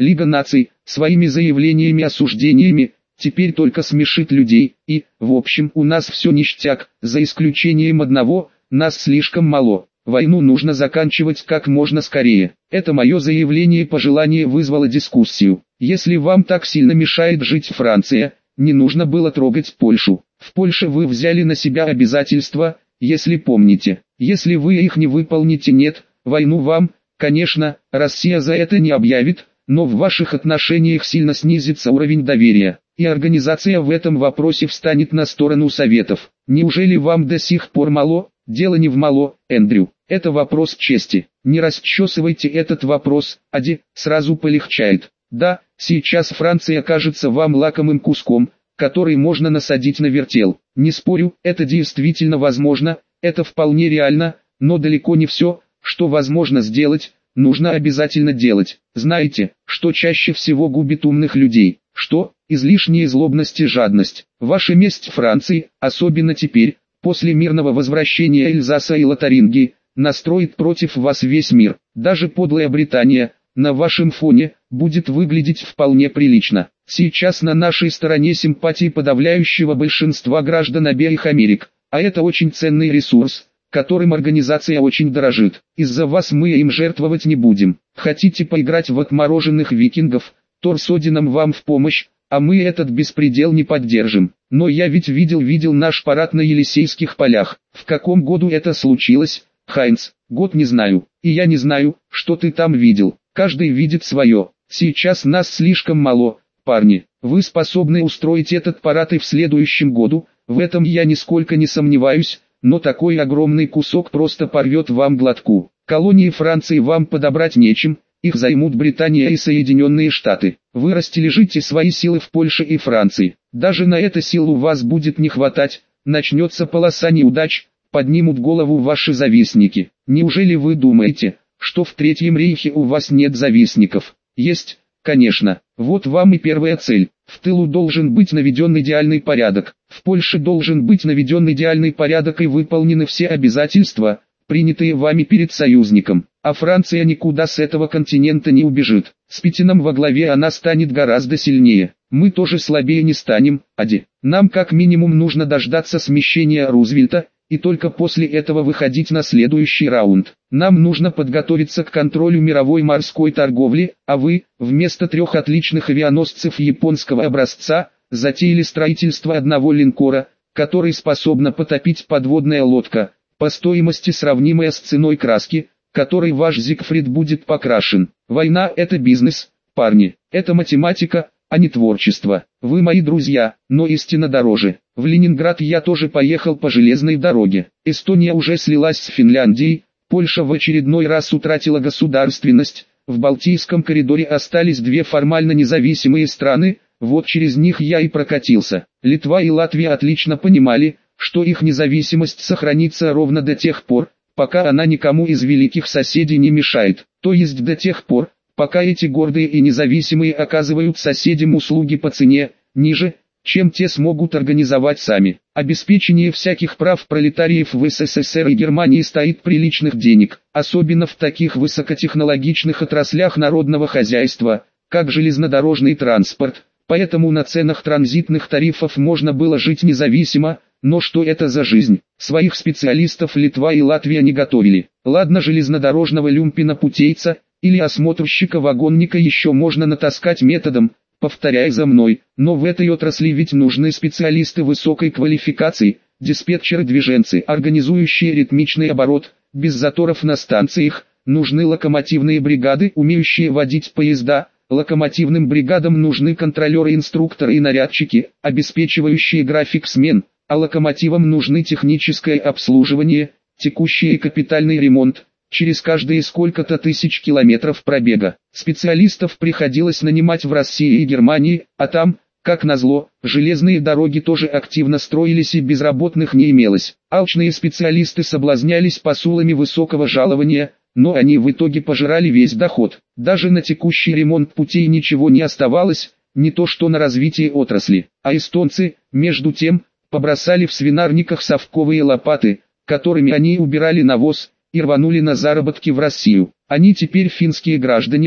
Лига наций, своими заявлениями, осуждениями, теперь только смешит людей, и, в общем, у нас все ништяк, за исключением одного, нас слишком мало. Войну нужно заканчивать как можно скорее. Это мое заявление и пожелание вызвало дискуссию. Если вам так сильно мешает жить Франция, не нужно было трогать Польшу. В Польше вы взяли на себя обязательства, если помните. Если вы их не выполните, нет, войну вам, конечно, Россия за это не объявит, но в ваших отношениях сильно снизится уровень доверия, и организация в этом вопросе встанет на сторону Советов. Неужели вам до сих пор мало? Дело не в мало, Эндрю, это вопрос чести. Не расчесывайте этот вопрос, Ади, сразу полегчает. Да, сейчас Франция кажется вам лакомым куском, который можно насадить на вертел. Не спорю, это действительно возможно, это вполне реально, но далеко не все, что возможно сделать, нужно обязательно делать. Знаете, что чаще всего губит умных людей? Что? Излишняя злобность и жадность. Ваша месть Франции, особенно теперь, после мирного возвращения Эльзаса и Лотарингии, настроит против вас весь мир. Даже подлая Британия, на вашем фоне, будет выглядеть вполне прилично. Сейчас на нашей стороне симпатии подавляющего большинства граждан обеих Америк, а это очень ценный ресурс, которым организация очень дорожит. Из-за вас мы им жертвовать не будем. Хотите поиграть в отмороженных викингов, Тор с Одином вам в помощь, а мы этот беспредел не поддержим. Но я ведь видел наш парад на Елисейских полях. В каком году это случилось, Хайнц? Год не знаю. И я не знаю, что ты там видел. Каждый видит свое. Сейчас нас слишком мало, парни. Вы способны устроить этот парад и в следующем году, в этом я нисколько не сомневаюсь, но такой огромный кусок просто порвет вам глотку. Колонии Франции вам подобрать нечем, их займут Британия и Соединенные Штаты. Вы растяжите свои силы в Польше и Франции. Даже на это сил у вас будет не хватать, начнется полоса неудач, поднимут голову ваши завистники. Неужели вы думаете, что в Третьем рейхе у вас нет завистников? Есть, конечно. Вот вам и первая цель. В тылу должен быть наведен идеальный порядок. В Польше должен быть наведен идеальный порядок и выполнены все обязательства, принятые вами перед союзником. А Франция никуда с этого континента не убежит. С Путиным во главе она станет гораздо сильнее. Мы тоже слабее не станем, Ади. Нам как минимум нужно дождаться смещения Рузвельта, и только после этого выходить на следующий раунд. Нам нужно подготовиться к контролю мировой морской торговли, а вы, вместо 3 отличных авианосцев японского образца, затеяли строительство одного линкора, который способна потопить подводная лодка, по стоимости сравнимая с ценой краски, которой ваш Зигфрид будет покрашен. Война – это бизнес, парни, это математика, а не творчество. Вы мои друзья, но истина дороже. В Ленинград я тоже поехал по железной дороге. Эстония уже слилась с Финляндией, Польша в очередной раз утратила государственность, в Балтийском коридоре остались 2 формально независимые страны, вот через них я и прокатился. Литва и Латвия отлично понимали, что их независимость сохранится ровно до тех пор, пока она никому из великих соседей не мешает, то есть до тех пор, пока эти гордые и независимые оказывают соседям услуги по цене, ниже, чем те смогут организовать сами. Обеспечение всяких прав пролетариев в СССР и Германии стоит приличных денег, особенно в таких высокотехнологичных отраслях народного хозяйства, как железнодорожный транспорт, поэтому на ценах транзитных тарифов можно было жить независимо. Но что это за жизнь? Своих специалистов Литва и Латвия не готовили. Ладно, железнодорожного люмпина-путейца или осмотрщика-вагонника еще можно натаскать методом, повторяй за мной, но в этой отрасли ведь нужны специалисты высокой квалификации, диспетчеры-движенцы, организующие ритмичный оборот, без заторов на станциях, нужны локомотивные бригады, умеющие водить поезда, локомотивным бригадам нужны контролеры-инструкторы и нарядчики, обеспечивающие график смен, а локомотивам нужны техническое обслуживание, текущий и капитальный ремонт, через каждые сколько-то тысяч километров пробега. Специалистов приходилось нанимать в России и Германии, а там, как назло, железные дороги тоже активно строились и безработных не имелось. Алчные специалисты соблазнялись посулами высокого жалования, но они в итоге пожирали весь доход. Даже на текущий ремонт путей ничего не оставалось, не то что на развитие отрасли. А эстонцы, между тем, побросали в свинарниках совковые лопаты, которыми они убирали навоз, и рванули на заработки в Россию. Они теперь финские граждане,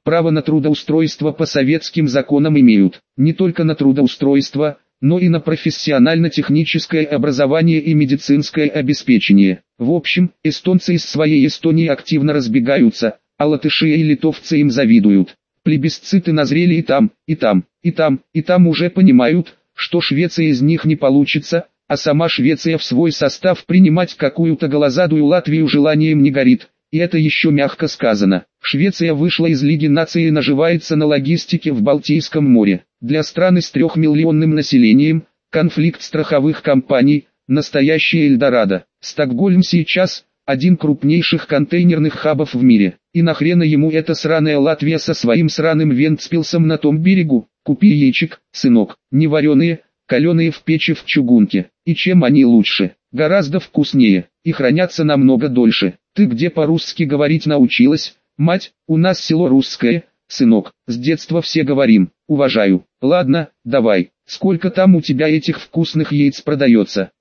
право на трудоустройство по советским законам имеют. Не только на трудоустройство, но и на профессионально-техническое образование и медицинское обеспечение. В общем, эстонцы из своей Эстонии активно разбегаются, а латыши и литовцы им завидуют. Плебисциты назрели и там, и там, и там, и там уже понимают, что Швеция из них не получится, а сама Швеция в свой состав принимать какую-то голозадую Латвию желанием не горит. И это еще мягко сказано. Швеция вышла из Лиги наций и наживается на логистике в Балтийском море. Для страны с 3-миллионным населением, конфликт страховых компаний – настоящий Эльдорадо. Стокгольм сейчас – один крупнейших контейнерных хабов в мире. И нахрена ему эта сраная Латвия со своим сраным Вентспилсом на том берегу? Купи яичек, сынок, не вареные, каленые в печи в чугунке. И чем они лучше? Гораздо вкуснее, и хранятся намного дольше. Ты где по-русски говорить научилась? Мать, у нас село русское, сынок, с детства все говорим, уважаю. Ладно, давай, сколько там у тебя этих вкусных яиц продается?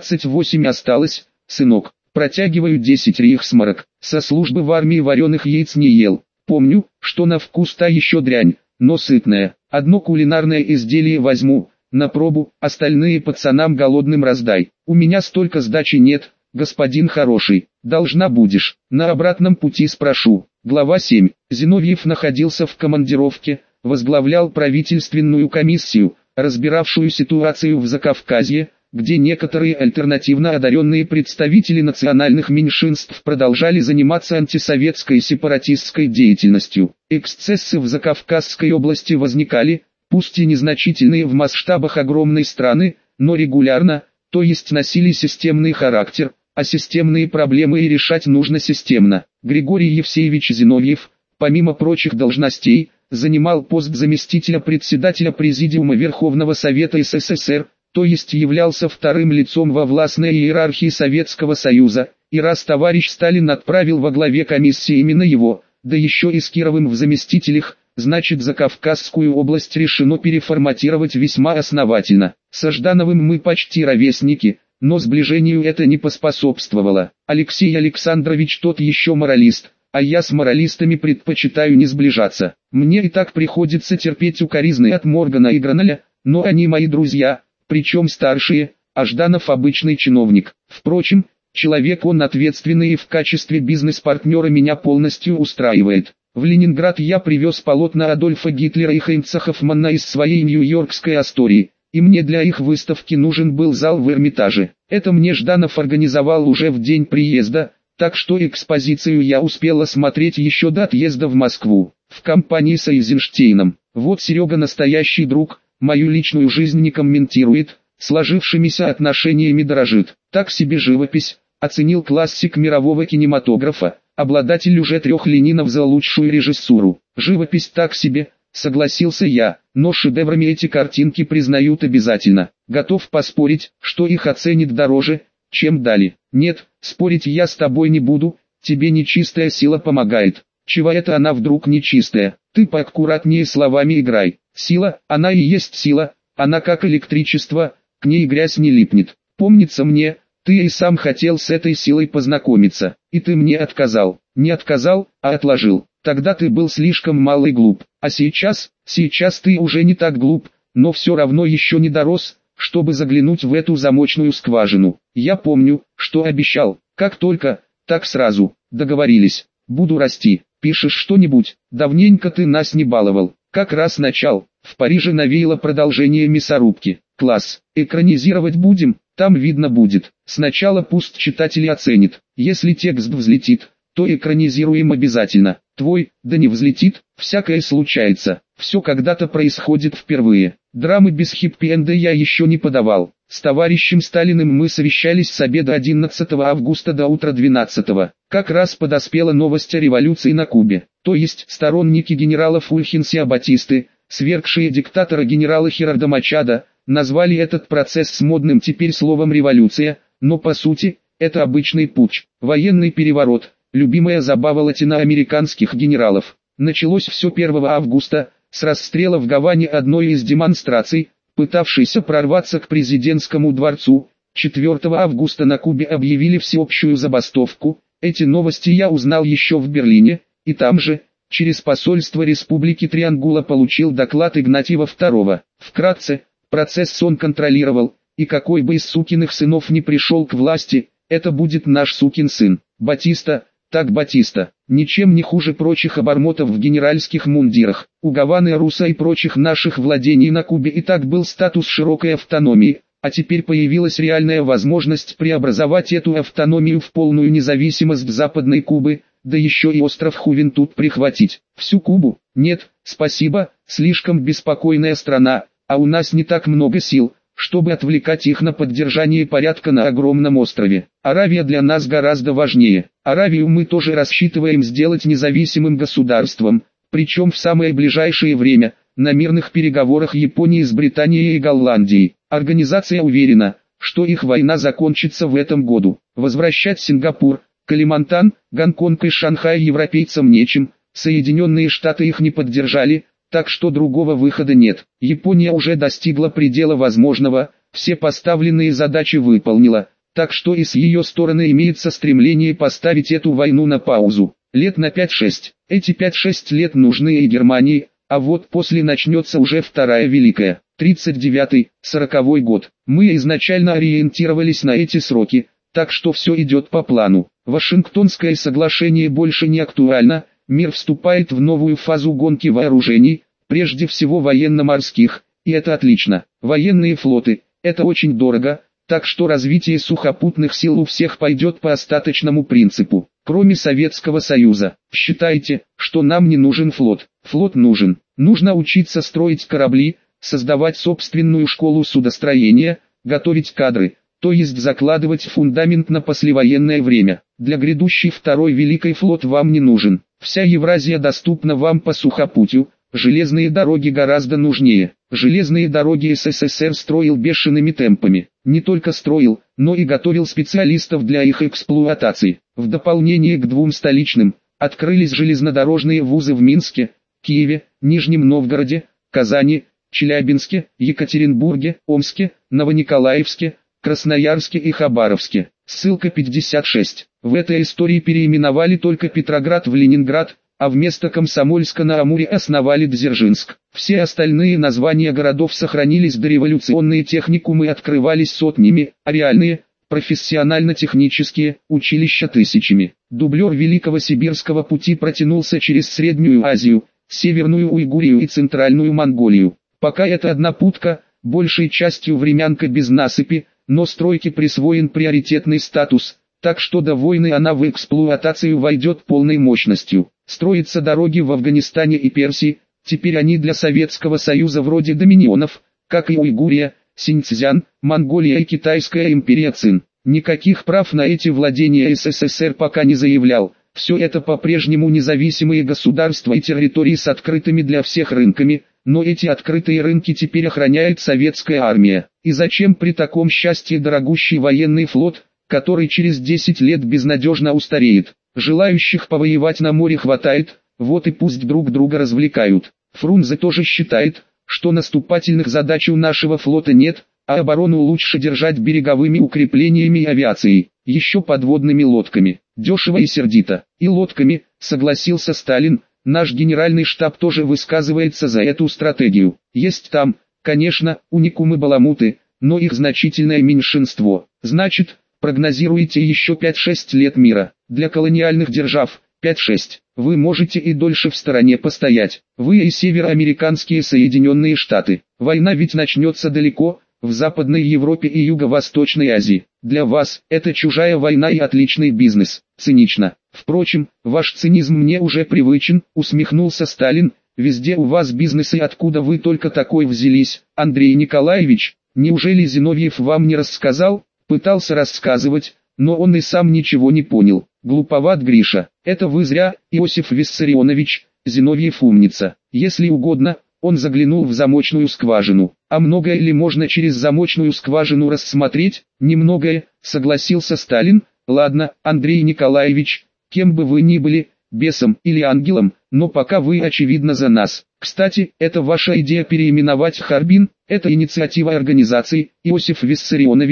28 осталось, сынок, протягиваю 10 рейхсмарок. Со службы в армии вареных яиц не ел. Помню, что на вкус та еще дрянь, но сытная. Одно кулинарное изделие возьму, на пробу, остальные пацанам голодным раздай. У меня столько сдачи нет, господин хороший, должна будешь. На обратном пути спрошу. Глава 7. Зиновьев находился в командировке, возглавлял правительственную комиссию, разбиравшую ситуацию в Закавказье, где некоторые альтернативно одаренные представители национальных меньшинств продолжали заниматься антисоветской сепаратистской деятельностью. Эксцессы в Закавказской области возникали, пусть и незначительные в масштабах огромной страны, но регулярно, то есть носили системный характер, а системные проблемы и решать нужно системно. Григорий Евсеевич Зиновьев, помимо прочих должностей, занимал пост заместителя председателя Президиума Верховного Совета СССР, то есть являлся вторым лицом во властной иерархии Советского Союза, и раз товарищ Сталин отправил во главе комиссии именно его, да еще и с Кировым в заместителях, значит Закавказскую область решено переформатировать весьма основательно. Со Ждановым мы почти ровесники, но сближению это не поспособствовало. Алексей Александрович тот еще моралист, а я с моралистами предпочитаю не сближаться. Мне и так приходится терпеть укоризны от Моргана и Граналя, но они мои друзья, причем старшие, а Жданов обычный чиновник. Впрочем, человек он ответственный и в качестве бизнес-партнера меня полностью устраивает. В Ленинград я привез полотна Адольфа Гитлера и Хайнца Хоффмана из своей нью-йоркской Астории, и мне для их выставки нужен был зал в Эрмитаже. Это мне Жданов организовал уже в день приезда, так что экспозицию я успел осмотреть еще до отъезда в Москву, в компании с Эйзенштейном. Вот Серега настоящий друг, мою личную жизнь не комментирует, сложившимися отношениями дорожит. Так себе живопись, оценил классик мирового кинематографа, обладатель уже 3 Ленинов за лучшую режиссуру. Живопись так себе, согласился я, но шедеврами эти картинки признают обязательно. Готов поспорить, что их оценит дороже, чем дали. Нет, спорить я с тобой не буду, тебе нечистая сила помогает. Чего это она вдруг нечистая? Ты поаккуратнее словами играй. Сила, она и есть сила, она как электричество, к ней грязь не липнет. Помнится мне, ты и сам хотел с этой силой познакомиться, и ты мне отказал. Не отказал, а отложил. Тогда ты был слишком мал и глуп. А сейчас ты уже не так глуп, но все равно еще не дорос, чтобы заглянуть в эту замочную скважину. Я помню, что обещал, как только, так сразу. Договорились. Буду расти. Пишешь что-нибудь? Давненько ты нас не баловал. Как раз начал. В Париже навеяло продолжение «Мясорубки». Класс. Экранизировать будем? Там видно будет. Сначала пусть читатель оценит. Если текст взлетит, то экранизируем обязательно. Твой, да не взлетит, всякое случается. Все когда-то происходит впервые. Драмы без хиппи-энда я еще не подавал. С товарищем Сталиным мы совещались с обеда 11 августа до утра 12. Как раз подоспела новость о революции на Кубе. То есть сторонники генерала Фульхенсиа Батисты, свергшие диктатора генерала Херарда Мачадо, назвали этот процесс с модным теперь словом «революция», но по сути, это обычный путч, военный переворот, любимая забава латиноамериканских генералов. Началось все 1 августа, с расстрела в Гаване одной из демонстраций, пытавшейся прорваться к президентскому дворцу. 4 августа на Кубе объявили всеобщую забастовку. Эти новости я узнал еще в Берлине, и там же, через посольство Республики Триангула получил доклад Игнатьева II. Вкратце, процесс он контролировал, и какой бы из сукиных сынов не пришел к власти, это будет наш сукин сын. Батиста, так Батиста, ничем не хуже прочих обормотов в генеральских мундирах. У Гаваны, Руса и прочих наших владений на Кубе и так был статус широкой автономии, а теперь появилась реальная возможность преобразовать эту автономию в полную независимость Западной Кубы, да еще и остров Хувентуд прихватить. Всю Кубу? Нет, спасибо, слишком беспокойная страна, а у нас не так много сил, чтобы отвлекать их на поддержание порядка на огромном острове. Аравия для нас гораздо важнее. Аравию мы тоже рассчитываем сделать независимым государством, причем в самое ближайшее время, на мирных переговорах Японии с Британией и Голландией. Организация уверена, что их война закончится в этом году. Возвращать Сингапур, Калимантан, Гонконг и Шанхай европейцам нечем, Соединенные Штаты их не поддержали, так что другого выхода нет. Япония уже достигла предела возможного, все поставленные задачи выполнила, так что и с ее стороны имеется стремление поставить эту войну на паузу. Лет на 5-6. Эти 5-6 лет нужны и Германии, а вот после начнется уже Вторая Великая. 39-40 год. Мы изначально ориентировались на эти сроки, так что все идет по плану. Вашингтонское соглашение больше не актуально, мир вступает в новую фазу гонки вооружений, прежде всего военно-морских, и это отлично. Военные флоты – это очень дорого, так что развитие сухопутных сил у всех пойдет по остаточному принципу. Кроме Советского Союза, считайте, что нам не нужен флот. Флот нужен. Нужно учиться строить корабли, создавать собственную школу судостроения, готовить кадры, то есть закладывать фундамент на послевоенное время. Для грядущей Второй Великой флот вам не нужен. Вся Евразия доступна вам по сухопутью, железные дороги гораздо нужнее. Железные дороги СССР строил бешеными темпами. Не только строил, но и готовил специалистов для их эксплуатации. В дополнение к двум столичным, открылись железнодорожные вузы в Минске, Киеве, Нижнем Новгороде, Казани, Челябинске, Екатеринбурге, Омске, Новониколаевске, Красноярске и Хабаровске. Ссылка 56. В этой истории переименовали только Петроград в Ленинград, а вместо Комсомольска-на-Амуре основали Дзержинск. Все остальные названия городов сохранились, дореволюционные техникумы открывались сотнями, а реальные, профессионально-технические, училища тысячами. Дублер Великого Сибирского пути протянулся через Среднюю Азию, Северную Уйгурию и Центральную Монголию. Пока это одна путка, большей частью времянка без насыпи, но стройке присвоен приоритетный статус, так что до войны она в эксплуатацию войдет полной мощностью. Строятся дороги в Афганистане и Персии, теперь они для Советского Союза вроде доминионов, как и Уйгурия, Синьцзян, Монголия и Китайская империя Цин. Никаких прав на эти владения СССР пока не заявлял. Все это по-прежнему независимые государства и территории с открытыми для всех рынками, но эти открытые рынки теперь охраняет советская армия. И зачем при таком счастье дорогущий военный флот, который через 10 лет безнадежно устареет? Желающих повоевать на море хватает, вот и пусть друг друга развлекают. Фрунзе тоже считает, что наступательных задач у нашего флота нет, а оборону лучше держать береговыми укреплениями и авиацией, еще подводными лодками. Дешево и сердито. И лодками, согласился Сталин, наш генеральный штаб тоже высказывается за эту стратегию. Есть там, конечно, уникумы-баламуты, но их значительное меньшинство. Значит, прогнозируете еще 5-6 лет мира. Для колониальных держав, 5-6. Вы можете и дольше в стороне постоять. Вы и североамериканские Соединенные Штаты. Война ведь начнется далеко, в Западной Европе и Юго-Восточной Азии. Для вас это чужая война и отличный бизнес. Цинично. Впрочем, ваш цинизм мне уже привычен, усмехнулся Сталин. Везде у вас бизнес, и откуда вы только такой взялись, Андрей Николаевич? Неужели Зиновьев вам не рассказал? Пытался рассказывать, но он и сам ничего не понял. Глуповат Гриша. Это вы зря, Иосиф Виссарионович. Зиновьев умница. Если угодно, он заглянул в замочную скважину. А многое ли можно через замочную скважину рассмотреть? Немногое, согласился Сталин. Ладно, Андрей Николаевич, кем бы вы ни были, бесом или ангелом, но пока вы очевидно за нас. Кстати, это ваша идея переименовать Харбин, это инициатива организации, Иосиф Виссарионович,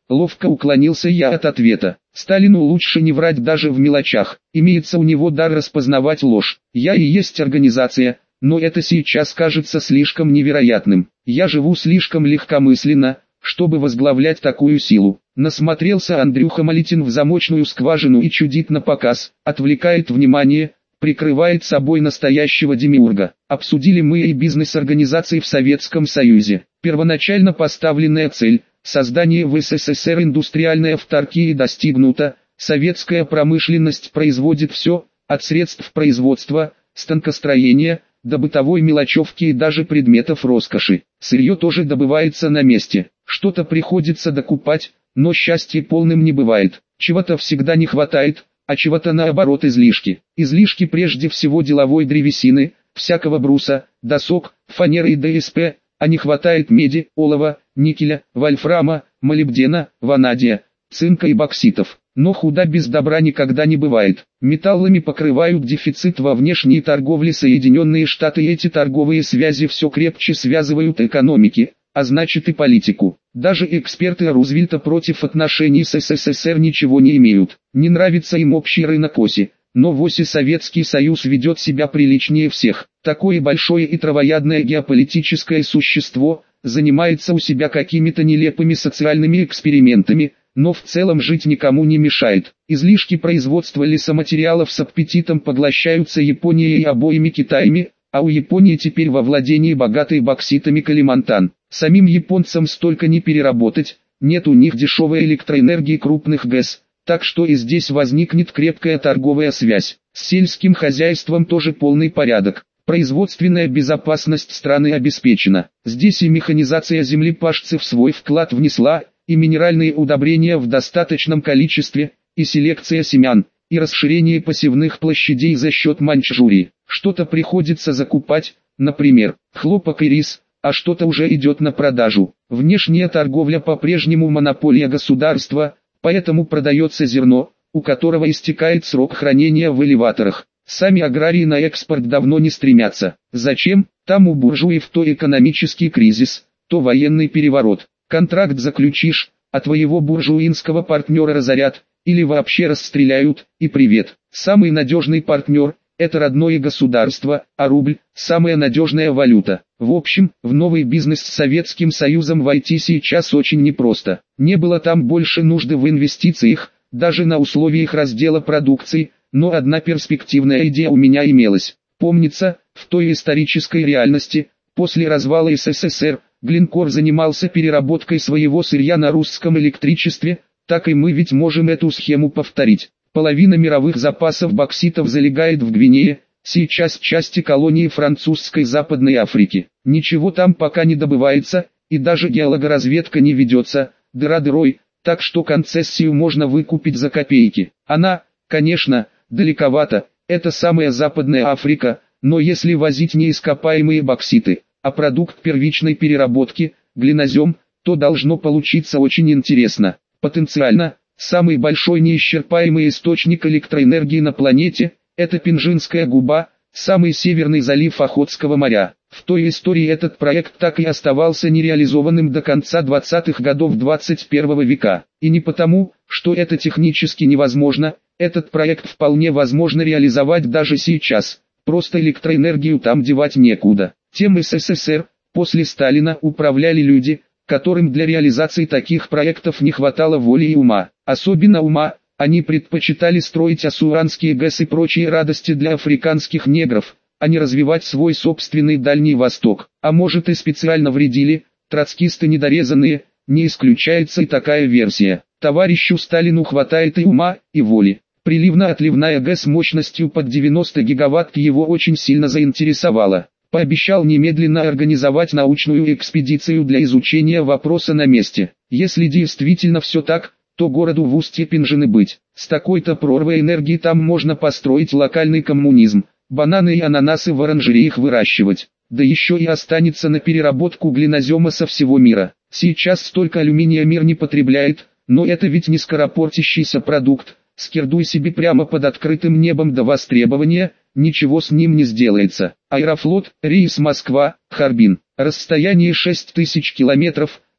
Ловко уклонился я от ответа. Сталину лучше не врать даже в мелочах. Имеется у него дар распознавать ложь. Я и есть организация, но это сейчас кажется слишком невероятным. Я живу слишком легкомысленно, чтобы возглавлять такую силу. Насмотрелся Андрюха Малитин в замочную скважину и чудит на показ, отвлекает внимание, прикрывает собой настоящего демиурга. Обсудили мы и бизнес-организации в Советском Союзе. Первоначально поставленная цель – создание в СССР индустриальной автаркии достигнута. Советская промышленность производит все, от средств производства, станкостроения, до бытовой мелочевки и даже предметов роскоши. Сырье тоже добывается на месте. Что-то приходится докупать, но счастья полным не бывает. Чего-то всегда не хватает, а чего-то наоборот излишки. Излишки прежде всего деловой древесины, всякого бруса, досок, фанеры и ДСП, а не хватает меди, олова, никеля, вольфрама, молибдена, ванадия, цинка и бокситов. Но худа без добра никогда не бывает. Металлами покрывают дефицит во внешней торговле Соединенные Штаты, и эти торговые связи все крепче связывают экономики, а значит и политику. Даже эксперты Рузвельта против отношений с СССР ничего не имеют. Не нравится им общий рынок оси, но в оси Советский Союз ведет себя приличнее всех. Такое большое и травоядное геополитическое существо занимается у себя какими-то нелепыми социальными экспериментами, но в целом жить никому не мешает. Излишки производства лесоматериалов с аппетитом поглощаются Японией и обоими Китаями, а у Японии теперь во владении богатый бокситами Калимантан. Самим японцам столько не переработать, нет у них дешевой электроэнергии крупных ГЭС, так что и здесь возникнет крепкая торговая связь. С сельским хозяйством тоже полный порядок. Производственная безопасность страны обеспечена. Здесь и механизация землепашцев свой вклад внесла, и минеральные удобрения в достаточном количестве, и селекция семян, и расширение посевных площадей за счет Маньчжурии. Что-то приходится закупать, например, хлопок и рис, а что-то уже идет на продажу. Внешняя торговля по-прежнему монополия государства, поэтому продается зерно, у которого истекает срок хранения в элеваторах. Сами аграрии на экспорт давно не стремятся. Зачем? Там у буржуев то экономический кризис, то военный переворот. Контракт заключишь, а твоего буржуинского партнера разорят, или вообще расстреляют, и привет. Самый надежный партнер – это родное государство, а рубль – самая надежная валюта. В общем, в новый бизнес с Советским Союзом войти сейчас очень непросто. Не было там больше нужды в инвестициях, даже на условиях раздела продукции, но одна перспективная идея у меня имелась. Помнится, в той исторической реальности, после развала СССР, Глинкор занимался переработкой своего сырья на русском электричестве, так и мы ведь можем эту схему повторить. Половина мировых запасов бокситов залегает в Гвинее, сейчас части колонии французской Западной Африки. Ничего там пока не добывается, и даже геологоразведка не ведется, дыра дырой, так что концессию можно выкупить за копейки. Она, конечно, далековато, это самая Западная Африка, но если возить не ископаемые бокситы, а продукт первичной переработки, глинозем, то должно получиться очень интересно. Потенциально, самый большой неисчерпаемый источник электроэнергии на планете – это Пинжинская губа, самый северный залив Охотского моря. В той истории этот проект так и оставался нереализованным до конца 20-х годов 21 века. И не потому, что это технически невозможно, этот проект вполне возможно реализовать даже сейчас, просто электроэнергию там девать некуда. Тем СССР, после Сталина управляли люди, которым для реализации таких проектов не хватало воли и ума. Особенно ума, они предпочитали строить Ассуанские ГЭС и прочие радости для африканских негров, а не развивать свой собственный Дальний Восток. А может и специально вредили, троцкисты недорезанные, не исключается и такая версия. Товарищу Сталину хватает и ума, и воли. Приливно-отливная ГЭС мощностью под 90 гигаватт его очень сильно заинтересовала. Пообещал немедленно организовать научную экспедицию для изучения вопроса на месте. Если действительно все так, то городу в устье Пинжины быть. С такой-то прорвой энергии там можно построить локальный коммунизм, бананы и ананасы в оранжереях выращивать. Да еще и останется на переработку глинозема со всего мира. Сейчас столько алюминия мир не потребляет, но это ведь не скоропортящийся продукт. Скирдуй себе прямо под открытым небом до востребования, ничего с ним не сделается. Аэрофлот, рейс Москва, Харбин. Расстояние 6000 километров,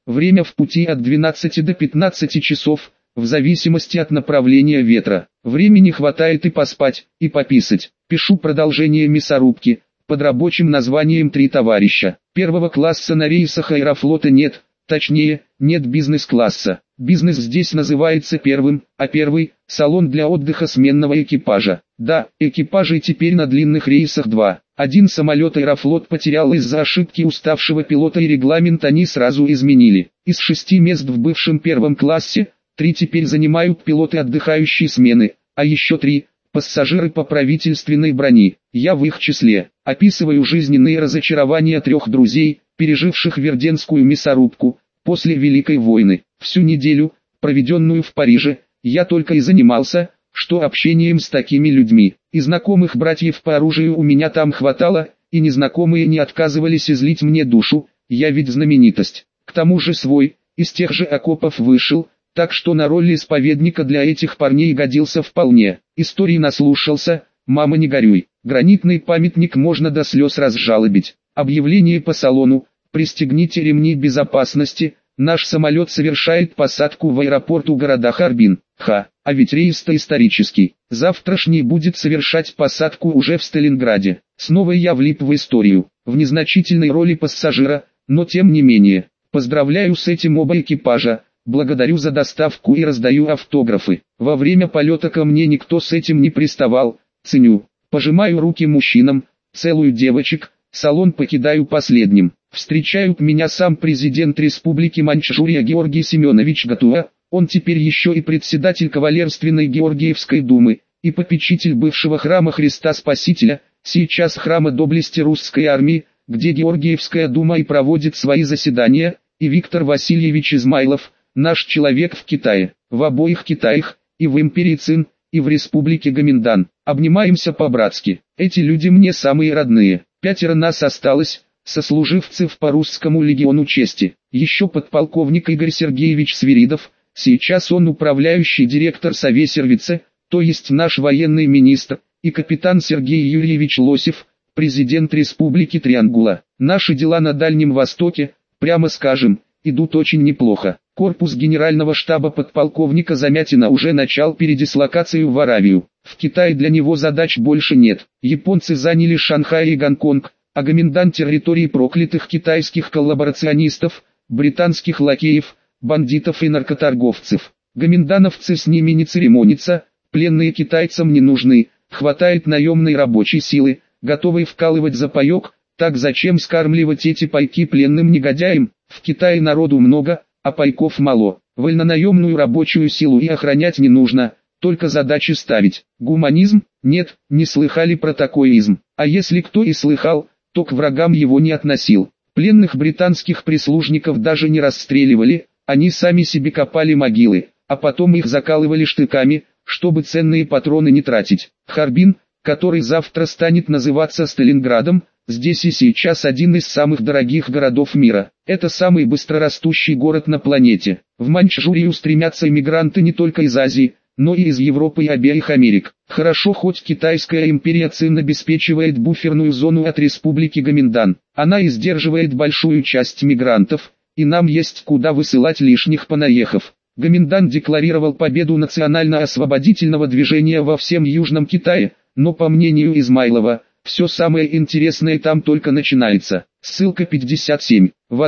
Время в пути от 12 до 15 часов, в зависимости от направления ветра. Времени хватает и поспать, и пописать. Пишу продолжение мясорубки, под рабочим названием «Три товарища». Первого класса на рейсах Аэрофлота нет, точнее, нет бизнес-класса. Бизнес здесь называется первым, а первый – салон для отдыха сменного экипажа. Да, экипажей теперь на длинных рейсах два. Один самолет Аэрофлот потерял из-за ошибки уставшего пилота, и регламент они сразу изменили. Из 6 мест в бывшем первом классе, 3 теперь занимают пилоты отдыхающей смены, а еще 3 – пассажиры по правительственной брони. Я в их числе. Описываю жизненные разочарования 3 друзей, переживших Верденскую мясорубку, после Великой войны. Всю неделю, проведенную в Париже, я только и занимался, что общением с такими людьми. И знакомых братьев по оружию у меня там хватало, и незнакомые не отказывались излить мне душу, я ведь знаменитость. К тому же свой, из тех же окопов вышел, так что на роль исповедника для этих парней годился вполне. Истории наслушался, мама не горюй. Гранитный памятник можно до слез разжалобить. Объявление по салону: пристегните ремни безопасности, наш самолет совершает посадку в аэропорту города Харбин. А ведь рейс-то исторический. Завтрашний будет совершать посадку уже в Сталинграде. Снова я влип в историю, в незначительной роли пассажира, но тем не менее. Поздравляю с этим оба экипажа, благодарю за доставку и раздаю автографы. Во время полета ко мне никто с этим не приставал, ценю. Пожимаю руки мужчинам, целую девочек, салон покидаю последним. Встречают меня сам президент Республики Маньчжурия Георгий Семенович Гатуа. Он теперь еще и председатель Кавалерственной Георгиевской думы, и попечитель бывшего храма Христа Спасителя, сейчас храма доблести русской армии, где Георгиевская дума и проводит свои заседания, и Виктор Васильевич Измайлов, наш человек в Китае, в обоих Китаях, и в империи Цин, и в республике Гоминдан. Обнимаемся по-братски, эти люди мне самые родные. 5 нас осталось, сослуживцев по русскому легиону чести. Еще подполковник Игорь Сергеевич Свиридов, сейчас он управляющий директор Совесервице, то есть наш военный министр, и капитан Сергей Юрьевич Лосев, президент Республики Триангула. Наши дела на Дальнем Востоке, прямо скажем, идут очень неплохо. Корпус генерального штаба подполковника Замятина уже начал передислокацию в Аравию. В Китае для него задач больше нет. Японцы заняли Шанхай и Гонконг, а Гоминдан территории проклятых китайских коллаборационистов, британских лакеев, бандитов и наркоторговцев. Гоминдановцы с ними не церемонятся, пленные китайцам не нужны, хватает наемной рабочей силы, готовой вкалывать за паек, так зачем скармливать эти пайки пленным негодяям? В Китае народу много, а пайков мало. Вольнонаемную рабочую силу и охранять не нужно, только задачи ставить. Гуманизм? Нет, не слыхали про такой изм. А если кто и слыхал, то к врагам его не относил. Пленных британских прислужников даже не расстреливали, они сами себе копали могилы, а потом их закалывали штыками, чтобы ценные патроны не тратить. Харбин, который завтра станет называться Сталинградом, здесь и сейчас один из самых дорогих городов мира. Это самый быстрорастущий город на планете. В Маньчжурию стремятся иммигранты не только из Азии, но и из Европы и обеих Америк. Хорошо, хоть китайская империя Цин обеспечивает буферную зону от республики Гоминдан. Она и сдерживает большую часть мигрантов, и нам есть куда высылать лишних понаехав. Гоминдан декларировал победу национально-освободительного движения во всем Южном Китае, но по мнению Измайлова, все самое интересное там только начинается. Ссылка 57. В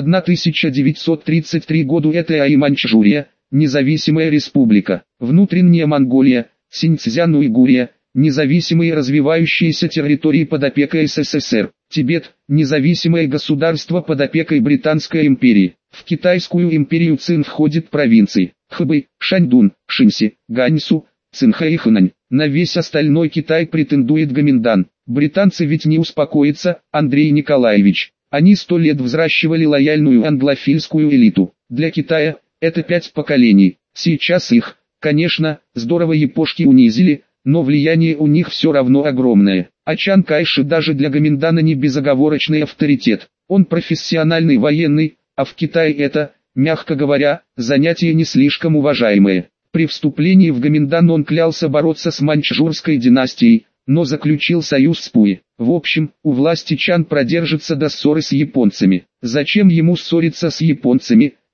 1933 году это Маньчжурия, независимая республика. Внутренняя Монголия, Синьцзян-Уйгурия, независимые развивающиеся территории под опекой СССР. Тибет, независимое государство под опекой Британской империи. В Китайскую империю Цин входит провинции Хэбэй, Шаньдун, Шинси, Ганьсу, Цинхэ и Хэнань. На весь остальной Китай претендует Гоминдан. Британцы ведь не успокоятся, Андрей Николаевич. Они 100 лет взращивали лояльную англофильскую элиту. Для Китая это 5 поколений. Сейчас их, конечно, здорово япошки унизили, но влияние у них все равно огромное. А Чан Кайши даже для Гоминдана не безоговорочный авторитет. Он профессиональный военный, а в Китае это, мягко говоря, занятие не слишком уважаемое. При вступлении в Гоминдан он клялся бороться с маньчжурской династией, но заключил союз с Пуи. В общем, у власти Чан продержится до ссоры с японцами. Зачем ему ссориться с японцами,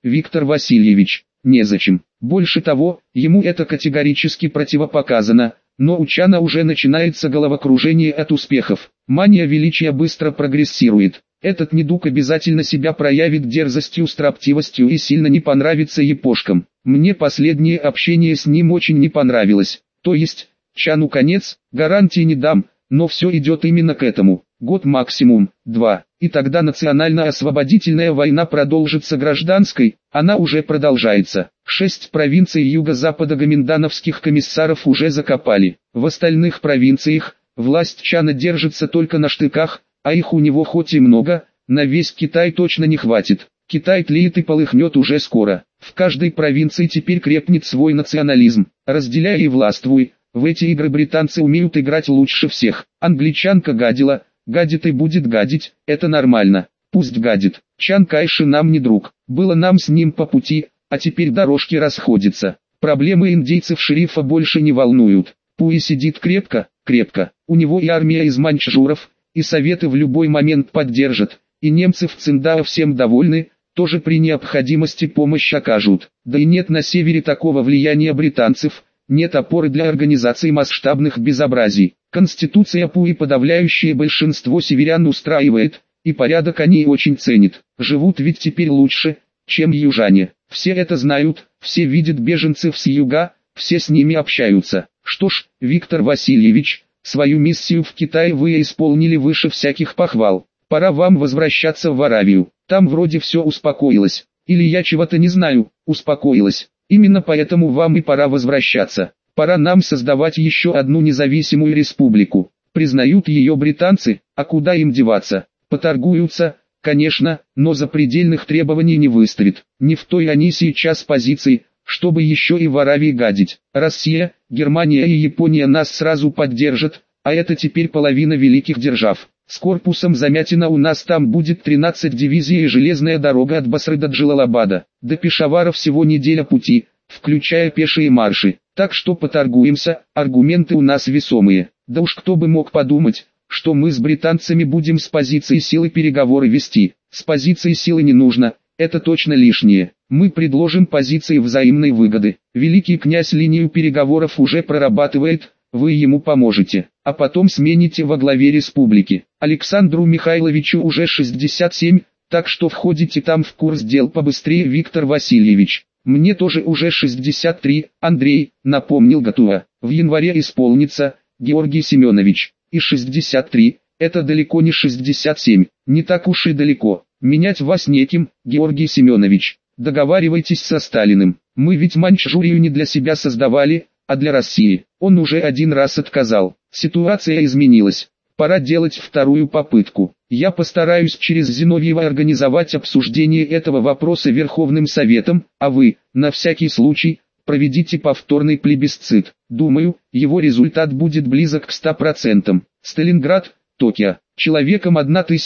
Виктор Васильевич, незачем. Больше того, ему это категорически противопоказано, но у Чана уже начинается головокружение от успехов. Мания величия быстро прогрессирует. Этот недуг обязательно себя проявит дерзостью, строптивостью и сильно не понравится япошкам. Мне последнее общение с ним очень не понравилось. То есть, Чану конец, гарантии не дам, но все идет именно к этому. Год максимум, 2. И тогда национально-освободительная война продолжится гражданской, она уже продолжается. 6 провинций юго-запада гоминдановских комиссаров уже закопали. В остальных провинциях, власть Чана держится только на штыках, а их у него хоть и много, на весь Китай точно не хватит. Китай тлеет и полыхнет уже скоро. В каждой провинции теперь крепнет свой национализм. Разделяй и властвуй. В эти игры британцы умеют играть лучше всех. Англичанка гадила, гадит и будет гадить, это нормально. Пусть гадит. Чан Кайши нам не друг. Было нам с ним по пути, а теперь дорожки расходятся. Проблемы индейцев шерифа больше не волнуют. Пуи сидит крепко, крепко. У него и армия из маньчжуров, и советы в любой момент поддержат. И немцы в Циндао всем довольны, тоже при необходимости помощь окажут. Да и нет на севере такого влияния британцев, нет опоры для организации масштабных безобразий. Конституция Пуи подавляющее большинство северян устраивает, и порядок они очень ценят. Живут ведь теперь лучше, чем южане. Все это знают, все видят беженцев с юга, все с ними общаются. Что ж, Виктор Васильевич, свою миссию в Китае вы исполнили выше всяких похвал. Пора вам возвращаться в Аравию. Там вроде все успокоилось. Или я чего-то не знаю, успокоилось. Именно поэтому вам и пора возвращаться. Пора нам создавать еще одну независимую республику. Признают ее британцы, а куда им деваться? Поторгуются, конечно, но запредельных требований не выставят. Не в той они сейчас позиции, чтобы еще и в Аравии гадить. Россия, Германия и Япония нас сразу поддержат, а это теперь половина великих держав. С корпусом Замятина у нас там будет 13 дивизий и железная дорога от Басры до Джалалабада. До Пешавара всего неделя пути, включая пешие марши. Так что поторгуемся, аргументы у нас весомые. Да уж кто бы мог подумать, что мы с британцами будем с позиции силы переговоры вести. С позиции силы не нужно, это точно лишнее. Мы предложим позиции взаимной выгоды. Великий князь линию переговоров уже прорабатывает, вы ему поможете, а потом смените во главе республики. Александру Михайловичу уже 67, так что входите там в курс дел побыстрее, Виктор Васильевич. Мне тоже уже 63, Андрей, напомнил Гатуа. В январе исполнится, Георгий Семенович. И 63, это далеко не 67, не так уж и далеко. Менять вас неким, Георгий Семенович. Договаривайтесь со Сталиным. Мы ведь Маньчжурию не для себя создавали, а для России. Он уже один раз отказал. Ситуация изменилась. Пора делать вторую попытку. Я постараюсь через Зиновьева организовать обсуждение этого вопроса Верховным Советом, а вы, на всякий случай, проведите повторный плебисцит. Думаю, его результат будет близок к 100%. Сталинград, Токио. Человеком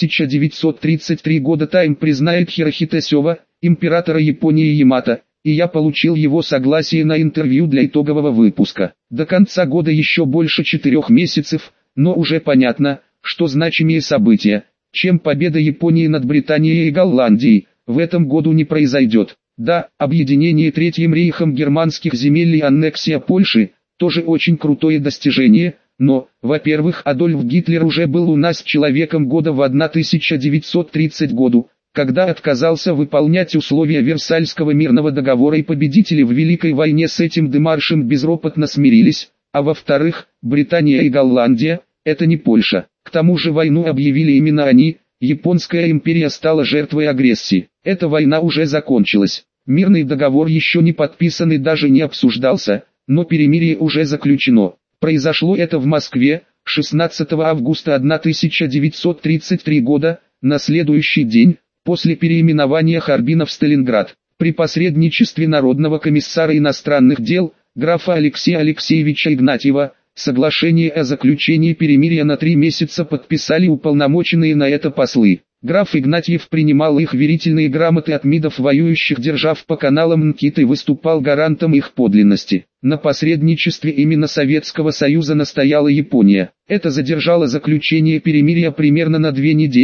1933 года Тайм признает Хирохито Сёва, императора Японии Ямато, и я получил его согласие на интервью для итогового выпуска. До конца года еще больше 4 месяцев, но уже понятно, что значимее события, чем победа Японии над Британией и Голландией, в этом году не произойдет. Да, объединение Третьим рейхом германских земель и аннексия Польши, тоже очень крутое достижение, но, во-первых, Адольф Гитлер уже был у нас человеком года в 1930 году, когда отказался выполнять условия Версальского мирного договора, и победители в Великой войне с этим демаршем безропотно смирились, а во-вторых, Британия и Голландия – это не Польша. К тому же войну объявили именно они, Японская империя стала жертвой агрессии. Эта война уже закончилась. Мирный договор еще не подписан и даже не обсуждался, но перемирие уже заключено. Произошло это в Москве, 16 августа 1933 года, на следующий день, после переименования Харбина в Сталинград, при посредничестве Народного комиссара иностранных дел, графа Алексея Алексеевича Игнатьева, соглашение о заключении перемирия на 3 месяца подписали уполномоченные на это послы. Граф Игнатьев принимал их верительные грамоты от МИДов воюющих держав по каналам НКИТ и выступал гарантом их подлинности. На посредничестве именно Советского Союза настояла Япония. Это задержало заключение перемирия примерно на 2 недели,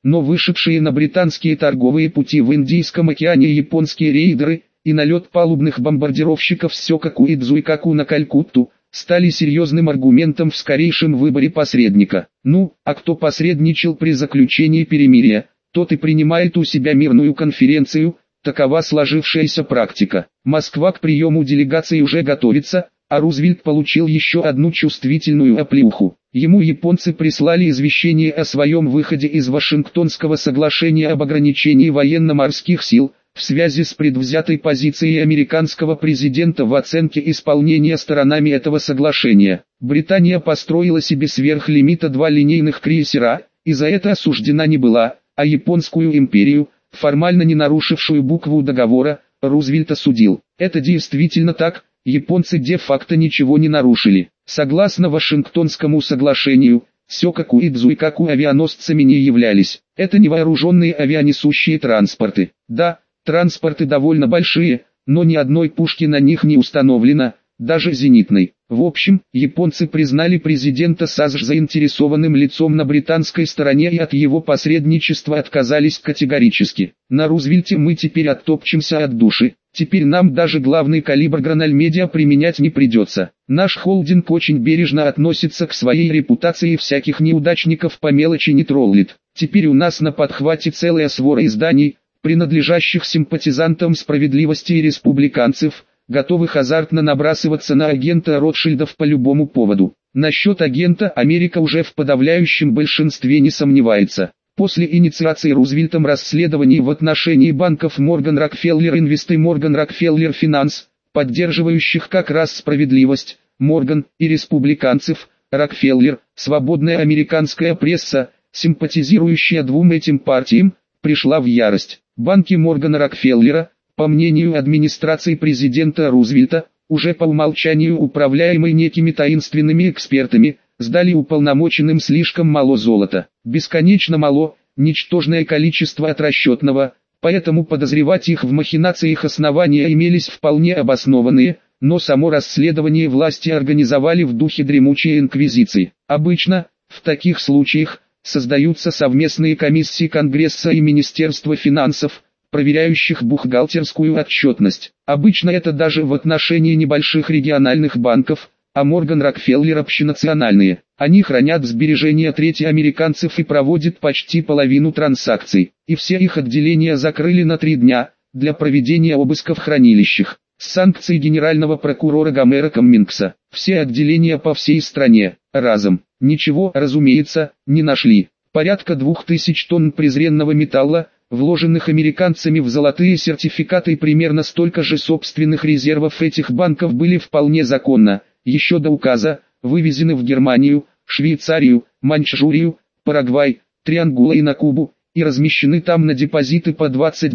но вышедшие на британские торговые пути в Индийском океане японские рейдеры и налет палубных бомбардировщиков с Сёкаку и Дзуйкаку на Калькутту стали серьезным аргументом в скорейшем выборе посредника. Ну, а кто посредничал при заключении перемирия, тот и принимает у себя мирную конференцию, такова сложившаяся практика. Москва к приему делегаций уже готовится, а Рузвельт получил еще одну чувствительную оплеуху. Ему японцы прислали извещение о своем выходе из Вашингтонского соглашения об ограничении военно-морских сил, в связи с предвзятой позицией американского президента в оценке исполнения сторонами этого соглашения. Британия построила себе сверх лимита 2 линейных крейсера, и за это осуждена не была, а японскую империю, формально не нарушившую букву договора, Рузвельт осудил. Это действительно так, японцы де-факто ничего не нарушили. Согласно Вашингтонскому соглашению, Сёкаку и Дзуйкаку авианосцами не являлись. Это не вооруженные авианесущие транспорты. Да, транспорты довольно большие, но ни одной пушки на них не установлено, даже зенитной. В общем, японцы признали президента САСЖ заинтересованным лицом на британской стороне и от его посредничества отказались категорически. На Рузвельте мы теперь оттопчемся от души. Теперь нам даже главный калибр Гранальмедиа применять не придется. Наш холдинг очень бережно относится к своей репутации и всяких неудачников по мелочи не троллит. Теперь у нас на подхвате целая свора изданий, принадлежащих симпатизантам справедливости и республиканцев, готовых азартно набрасываться на агента Ротшильдов по любому поводу. Насчет агента Америка уже в подавляющем большинстве не сомневается. После инициации Рузвельтом расследований в отношении банков Морган Рокфеллер Инвест и Морган Рокфеллер Финанс, поддерживающих как раз справедливость, Морган и республиканцев, Рокфеллер, свободная американская пресса, симпатизирующая двум этим партиям, пришла в ярость. Банки Моргана Рокфеллера, по мнению администрации президента Рузвельта, уже по умолчанию управляемые некими таинственными экспертами, сдали уполномоченным слишком мало золота. Бесконечно мало, ничтожное количество от расчетного, поэтому подозревать их в махинациях основания имелись вполне обоснованные, но само расследование власти организовали в духе дремучей инквизиции. Обычно, в таких случаях, создаются совместные комиссии Конгресса и Министерства финансов, проверяющих бухгалтерскую отчетность. Обычно это даже в отношении небольших региональных банков, а Морган Рокфеллер общенациональные. Они хранят сбережения трети американцев и проводят почти половину транзакций. И все их отделения закрыли на 3 дня, для проведения обыска в хранилищах. С санкцией генерального прокурора Гомера Каммингса. Все отделения по всей стране, разом. Ничего, разумеется, не нашли. Порядка 2000 тонн презренного металла, вложенных американцами в золотые сертификаты и примерно столько же собственных резервов этих банков были вполне законно, еще до указа, вывезены в Германию, Швейцарию, Маньчжурию, Парагвай, Триангула и на Кубу, и размещены там на депозиты по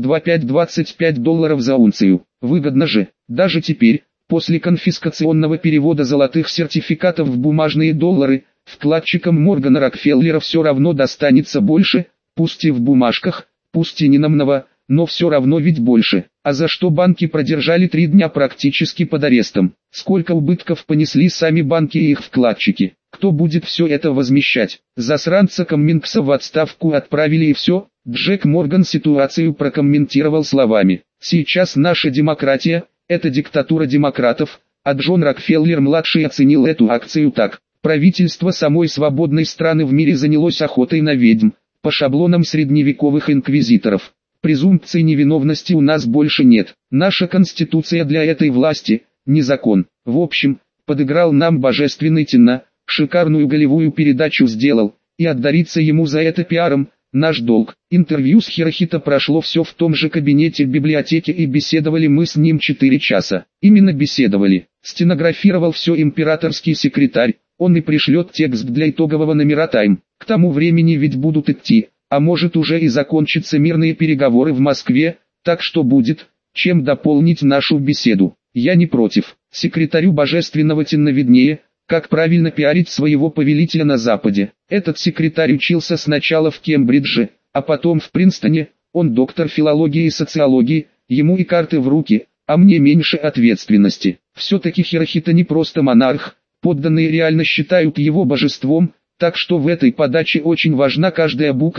$22,5-25 за унцию. Выгодно же, даже теперь, после конфискационного перевода золотых сертификатов в бумажные доллары, вкладчикам Моргана Рокфеллера все равно достанется больше, пусть и в бумажках, пусть и не намного, но все равно ведь больше. А за что банки продержали 3 дня практически под арестом? Сколько убытков понесли сами банки и их вкладчики? Кто будет все это возмещать? Засранца Каммингса в отставку отправили и все. Джек Морган ситуацию прокомментировал словами: «Сейчас наша демократия – это диктатура демократов», а Джон Рокфеллер-младший оценил эту акцию так: «Правительство самой свободной страны в мире занялось охотой на ведьм, по шаблонам средневековых инквизиторов. Презумпции невиновности у нас больше нет. Наша конституция для этой власти – не закон. В общем, подыграл нам божественный Тина, шикарную голевую передачу сделал, и отдариться ему за это пиаром – наш долг». Интервью с Хирохито прошло все в том же кабинете библиотеки, и беседовали мы с ним 4 часа. Именно беседовали. Стенографировал все императорский секретарь, он и пришлет текст для итогового номера Time. К тому времени ведь будут идти, а может уже и закончатся мирные переговоры в Москве, так что будет, чем дополнить нашу беседу. Я не против. Секретарю божественного Тина виднее, как правильно пиарить своего повелителя на Западе. Этот секретарь учился сначала в Кембридже, а потом в Принстоне, он доктор филологии и социологии, ему и карты в руки, а мне меньше ответственности. Все-таки Хирохито не просто монарх, подданные реально считают его божеством, так что в этой подаче очень важна каждая буква,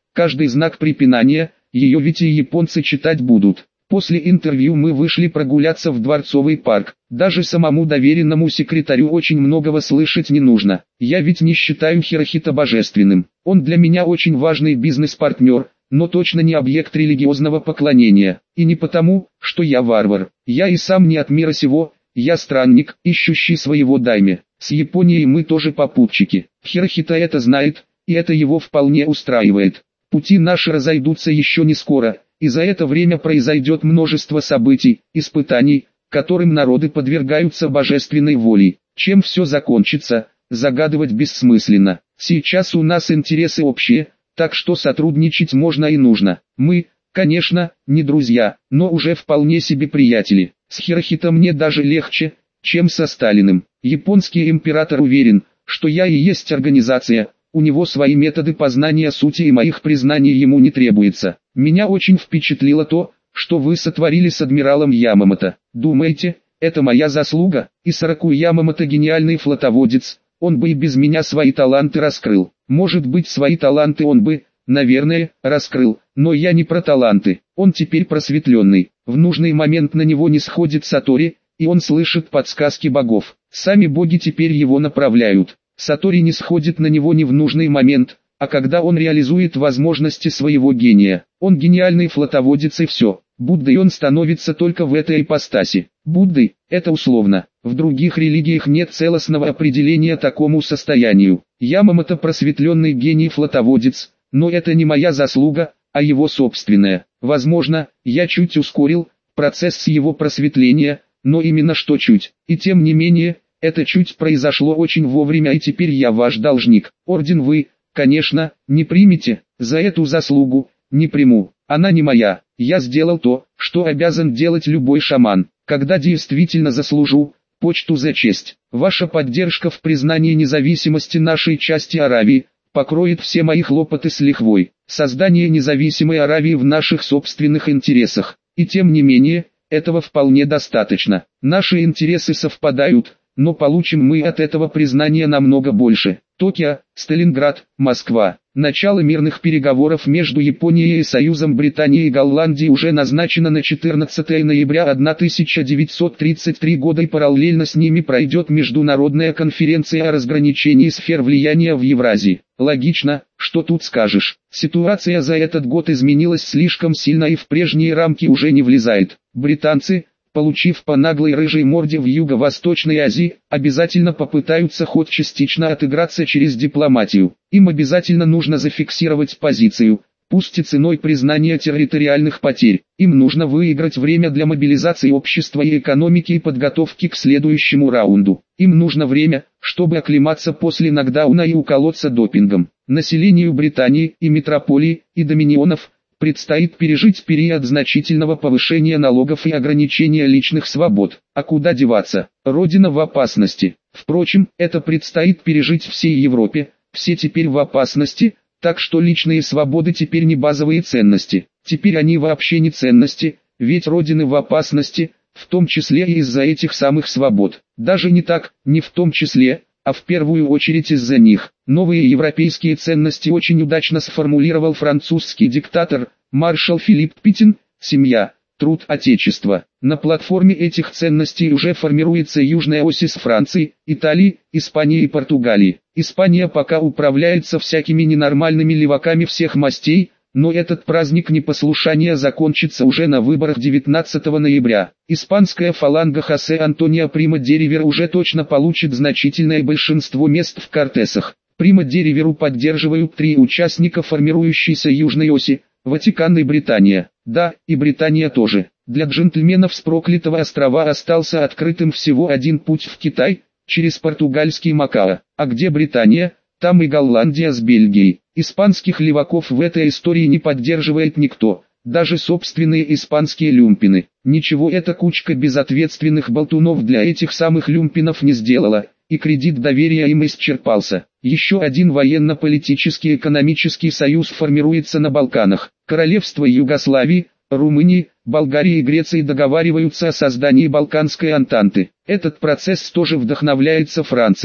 каждый знак препинания, ее ведь и японцы читать будут. После интервью мы вышли прогуляться в Дворцовый парк. Даже самому доверенному секретарю очень многого слышать не нужно. Я ведь не считаю Хирохито божественным. Он для меня очень важный бизнес-партнер, но точно не объект религиозного поклонения. И не потому, что я варвар. Я и сам не от мира сего, я странник, ищущий своего дайме. С Японией мы тоже попутчики. Хирохито это знает, и это его вполне устраивает. Пути наши разойдутся еще не скоро, и за это время произойдет множество событий, испытаний, которым народы подвергаются божественной воле. Чем все закончится, загадывать бессмысленно. Сейчас у нас интересы общие, так что сотрудничать можно и нужно. Мы, конечно, не друзья, но уже вполне себе приятели. С Хирохито мне даже легче, чем со Сталиным. Японский император уверен, что я и есть организация. У него свои методы познания сути и моих признаний ему не требуется. Меня очень впечатлило то, что вы сотворили с адмиралом Ямамото. Думаете, это моя заслуга? Исараку Ямамото гениальный флотоводец, он бы и без меня свои таланты раскрыл. Может быть, свои таланты он бы, наверное, раскрыл, но я не про таланты. Он теперь просветленный. В нужный момент на него не сходит Сатори, и он слышит подсказки богов. Сами боги теперь его направляют. Сатори не сходит на него ни в нужный момент, а когда он реализует возможности своего гения. Он гениальный флотоводец и все. Буддой он становится только в этой ипостаси. Буддой – это условно. В других религиях нет целостного определения такому состоянию. Ямамото просветленный гений флотоводец, но это не моя заслуга, а его собственная. Возможно, я чуть ускорил процесс его просветления, но именно что чуть. И тем не менее, это чуть произошло очень вовремя, и теперь я ваш должник. Орден вы, конечно, не примете, за эту заслугу, не приму, она не моя. Я сделал то, что обязан делать любой шаман, когда действительно заслужу почту за честь. Ваша поддержка в признании независимости нашей части Аравии покроет все мои хлопоты с лихвой. Создание независимой Аравии в наших собственных интересах. И тем не менее, этого вполне достаточно. Наши интересы совпадают, но получим мы от этого признания намного больше. Токио, Сталинград, Москва. Начало мирных переговоров между Японией и Союзом Британии и Голландии уже назначено на 14 ноября 1933 года, и параллельно с ними пройдет международная конференция о разграничении сфер влияния в Евразии. Логично, что тут скажешь. Ситуация за этот год изменилась слишком сильно и в прежние рамки уже не влезает. Британцы, получив по наглой рыжей морде в Юго-Восточной Азии, обязательно попытаются хоть частично отыграться через дипломатию. Им обязательно нужно зафиксировать позицию, пусть и ценой признания территориальных потерь. Им нужно выиграть время для мобилизации общества и экономики и подготовки к следующему раунду. Им нужно время, чтобы оклематься после нокдауна и уколоться допингом. Населению Британии и метрополии, и доминионов предстоит пережить период значительного повышения налогов и ограничения личных свобод. А куда деваться? Родина в опасности. Впрочем, это предстоит пережить всей Европе, все теперь в опасности, так что личные свободы теперь не базовые ценности. Теперь они вообще не ценности, ведь Родины в опасности, в том числе и из-за этих самых свобод. Даже не так, не в том числе, а в первую очередь из-за них. Новые европейские ценности очень удачно сформулировал французский диктатор, маршал Филипп Петин: семья, труд, отечество. На платформе этих ценностей уже формируется южная ось из Франции, Италии, Испании и Португалии. Испания пока управляется всякими ненормальными леваками всех мастей, но этот праздник непослушания закончится уже на выборах 19 ноября. Испанская фаланга Хосе Антонио Прима де Ривера уже точно получит значительное большинство мест в Кортесах. Прима де Риверу поддерживают 3 участника формирующейся южной оси: Ватикан и Британия. Да, и Британия тоже. Для джентльменов с проклятого острова остался открытым всего один путь в Китай, через португальский Макао. А где Британия, там и Голландия с Бельгией. Испанских леваков в этой истории не поддерживает никто, даже собственные испанские люмпины. Ничего эта кучка безответственных болтунов для этих самых люмпинов не сделала, и кредит доверия им исчерпался. Еще один военно-политический экономический союз формируется на Балканах. Королевства Югославии, Румынии, Болгарии и Греции договариваются о создании Балканской Антанты. Этот процесс тоже вдохновляется Францией,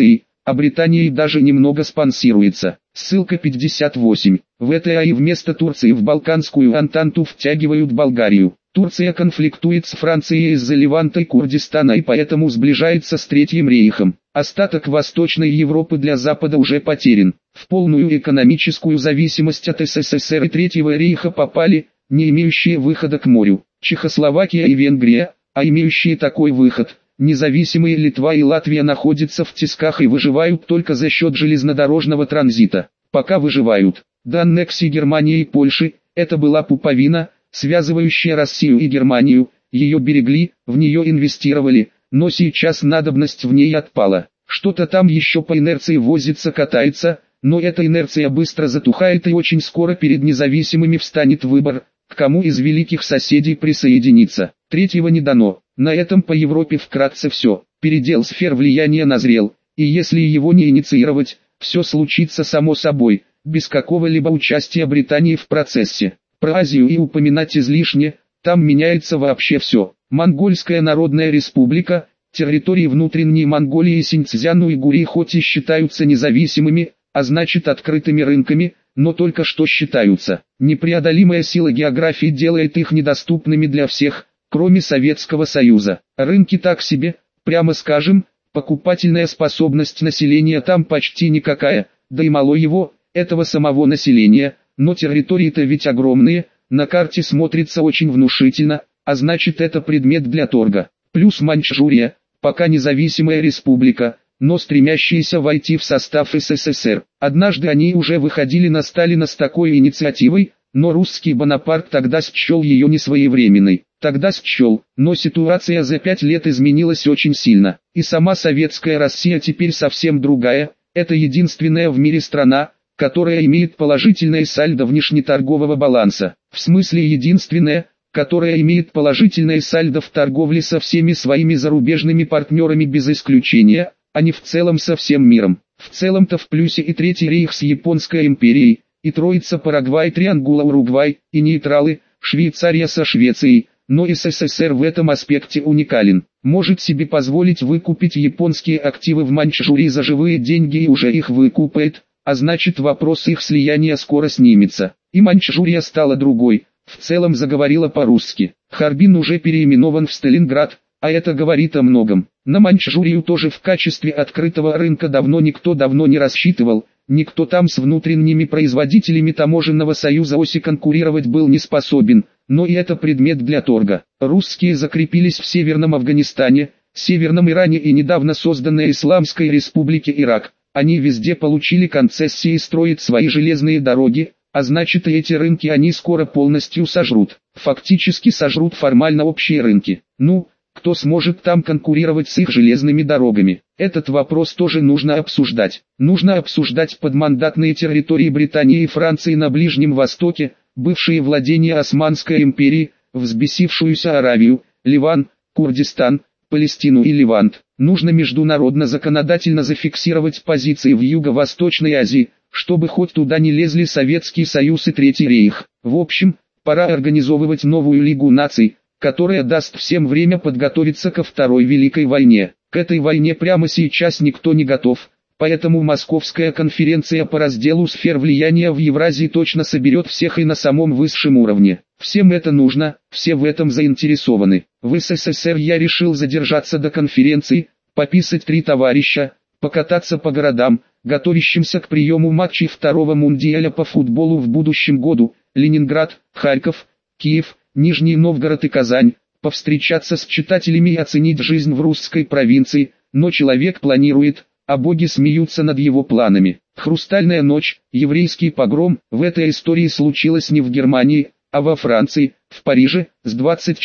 а Британией даже немного спонсируется. Ссылка 58. В ВТА и вместо Турции в Балканскую Антанту втягивают Болгарию. Турция конфликтует с Францией из-за Леванта и Курдистана и поэтому сближается с Третьим рейхом. Остаток Восточной Европы для Запада уже потерян. В полную экономическую зависимость от СССР и Третьего рейха попали, не имеющие выхода к морю, Чехословакия и Венгрия, а имеющие такой выход, независимые Литва и Латвия находятся в тисках и выживают только за счет железнодорожного транзита. Пока выживают. До аннексии Германии и Польши, это была пуповина, связывающая Россию и Германию, ее берегли, в нее инвестировали, но сейчас надобность в ней отпала. Что-то там еще по инерции возится, катается, но эта инерция быстро затухает и очень скоро перед независимыми встанет выбор, к кому из великих соседей присоединиться. Третьего не дано. На этом по Европе вкратце все. Передел сфер влияния назрел, и если его не инициировать, все случится само собой, без какого-либо участия Британии в процессе. Про Азию и упоминать излишне, там меняется вообще все. Монгольская Народная Республика, территории внутренней Монголии и Синьцзян-Уйгурии хоть и считаются независимыми, а значит открытыми рынками, но только что считаются. Непреодолимая сила географии делает их недоступными для всех, кроме Советского Союза. Рынки так себе, прямо скажем, покупательная способность населения там почти никакая, да и мало его, этого самого населения. Но территории-то ведь огромные, на карте смотрится очень внушительно, а значит это предмет для торга. Плюс Маньчжурия, пока независимая республика, но стремящиеся войти в состав СССР. Однажды они уже выходили на Сталина с такой инициативой, но русский Бонапарт тогда счел ее несвоевременной. Тогда счел, но ситуация за 5 лет изменилась очень сильно. И сама советская Россия теперь совсем другая, это единственная в мире страна, которая имеет положительное сальдо внешнеторгового баланса. В смысле единственная, которая имеет положительное сальдо в торговле со всеми своими зарубежными партнерами без исключения, а не в целом со всем миром. В целом-то в плюсе и Третий рейх с Японской империей, и троица Парагвай, Триангула Уругвай, и нейтралы, Швейцария со Швецией, но СССР в этом аспекте уникален. Может себе позволить выкупить японские активы в Маньчжурии за живые деньги и уже их выкупает, а значит вопрос их слияния скоро снимется. И Маньчжурия стала другой, в целом заговорила по-русски. Харбин уже переименован в Сталинград, а это говорит о многом. На Маньчжурию тоже в качестве открытого рынка никто давно не рассчитывал, никто там с внутренними производителями таможенного союза оси конкурировать был не способен, но и это предмет для торга. Русские закрепились в Северном Афганистане, Северном Иране и недавно созданной Исламской Республике Ирак. Они везде получили концессии строить свои железные дороги, а значит и эти рынки они скоро полностью сожрут. Фактически сожрут формально общие рынки. Ну, кто сможет там конкурировать с их железными дорогами? Этот вопрос тоже нужно обсуждать. Нужно обсуждать подмандатные территории Британии и Франции на Ближнем Востоке, бывшие владения Османской империи, взбесившуюся Аравию, Ливан, Курдистан, Палестину и Левант. Нужно международно законодательно зафиксировать позиции в Юго-Восточной Азии, чтобы хоть туда не лезли Советский Союз и Третий рейх. В общем, пора организовывать новую Лигу наций, которая даст всем время подготовиться ко Второй Великой войне. К этой войне прямо сейчас никто не готов, поэтому Московская конференция по разделу сфер влияния в Евразии точно соберет всех и на самом высшем уровне. Всем это нужно, все в этом заинтересованы. В СССР я решил задержаться до конференции, пописать 3 товарища, покататься по городам, готовящимся к приему матчей Второго Мундиаля по футболу в будущем году, Ленинград, Харьков, Киев, Нижний Новгород и Казань, повстречаться с читателями и оценить жизнь в русской провинции, но человек планирует, а боги смеются над его планами. Хрустальная ночь, еврейский погром, в этой истории случилось не в Германии, а во Франции, в Париже, с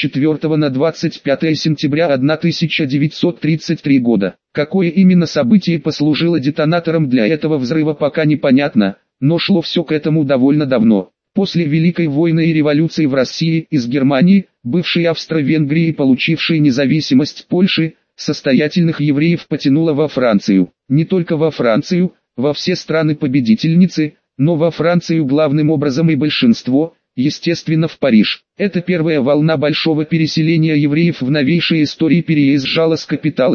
24 на 25 сентября 1933 года. Какое именно событие послужило детонатором для этого взрыва пока непонятно, но шло все к этому довольно давно. После Великой войны и революции в России из Германии, бывшей Австро-Венгрии, получившей независимость Польши, состоятельных евреев потянуло во Францию. Не только во Францию, во все страны-победительницы, но во Францию главным образом и большинство, естественно в Париж. Эта первая волна большого переселения евреев в новейшей истории переезжала с капиталами,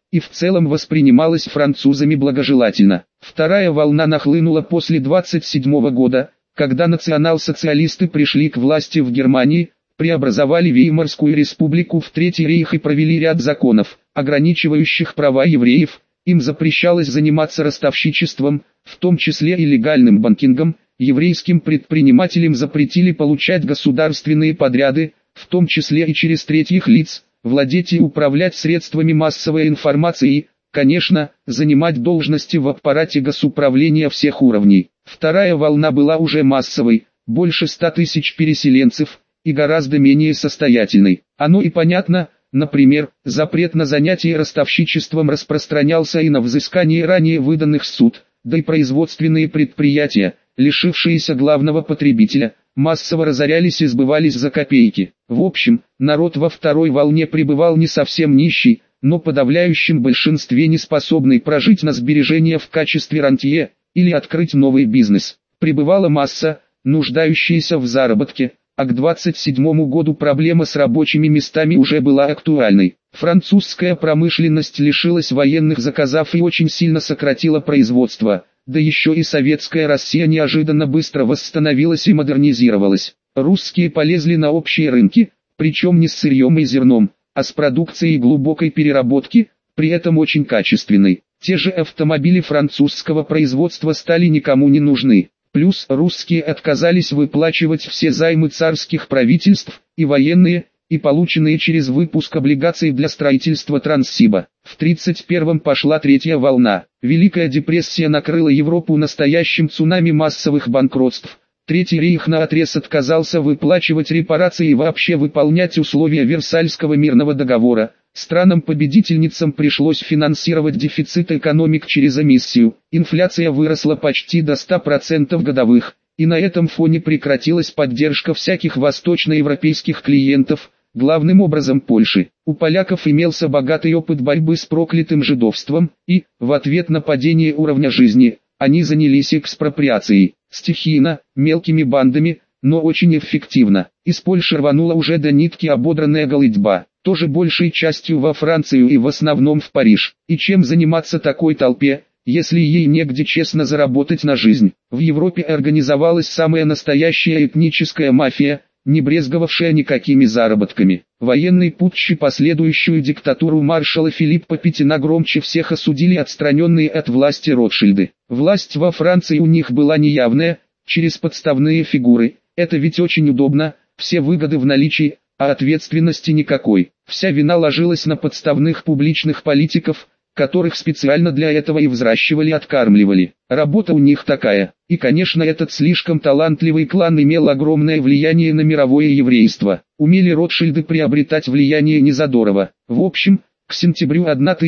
и в целом воспринималась французами благожелательно. Вторая волна нахлынула после 27 года, когда национал-социалисты пришли к власти в Германии, преобразовали Веймарскую республику в Третий рейх и провели ряд законов, ограничивающих права евреев. Им запрещалось заниматься ростовщичеством, в том числе и легальным банкингом. Еврейским предпринимателям запретили получать государственные подряды, в том числе и через третьих лиц, владеть и управлять средствами массовой информации и, конечно, занимать должности в аппарате госуправления всех уровней. Вторая волна была уже массовой, больше 100 тысяч переселенцев, и гораздо менее состоятельной. Оно и понятно, например, запрет на занятие ростовщичеством распространялся и на взыскание ранее выданных суд, да и производственные предприятия, лишившиеся главного потребителя, массово разорялись и сбывались за копейки. В общем, народ во второй волне пребывал не совсем нищий, но в подавляющем большинстве не способный прожить на сбережения в качестве рантье, или открыть новый бизнес. Пребывала масса, нуждающаяся в заработке, а к 27 году проблема с рабочими местами уже была актуальной. Французская промышленность лишилась военных заказов и очень сильно сократила производство, да еще и советская Россия неожиданно быстро восстановилась и модернизировалась. Русские полезли на общие рынки, причем не с сырьем и зерном, а с продукцией глубокой переработки, при этом очень качественной. Те же автомобили французского производства стали никому не нужны. Плюс русские отказались выплачивать все займы царских правительств, и военные, и полученные через выпуск облигаций для строительства Транссиба. В 1931-м пошла третья волна. Великая депрессия накрыла Европу настоящим цунами массовых банкротств. Третий рейх наотрез отказался выплачивать репарации и вообще выполнять условия Версальского мирного договора. Странам-победительницам пришлось финансировать дефицит экономик через эмиссию. Инфляция выросла почти до 100% годовых, и на этом фоне прекратилась поддержка всяких восточноевропейских клиентов, главным образом Польши. У поляков имелся богатый опыт борьбы с проклятым жидовством, и, в ответ на падение уровня жизни, они занялись экспроприацией, стихийно, мелкими бандами, но очень эффективно. Из Польши рванула уже до нитки ободранная голытьба, тоже большей частью во Францию и в основном в Париж. И чем заниматься такой толпе, если ей негде честно заработать на жизнь? В Европе организовалась самая настоящая этническая мафия, не брезговавшая никакими заработками. Военный путч и последующую диктатуру маршала Филиппа Петина громче всех осудили отстраненные от власти Ротшильды. Власть во Франции у них была неявная, через подставные фигуры. Это ведь очень удобно, все выгоды в наличии, а ответственности никакой. Вся вина ложилась на подставных публичных политиков, которых специально для этого и взращивали, откармливали. Работа у них такая. И конечно, этот слишком талантливый клан имел огромное влияние на мировое еврейство. Умели Ротшильды приобретать влияние незадорого. В общем, к сентябрю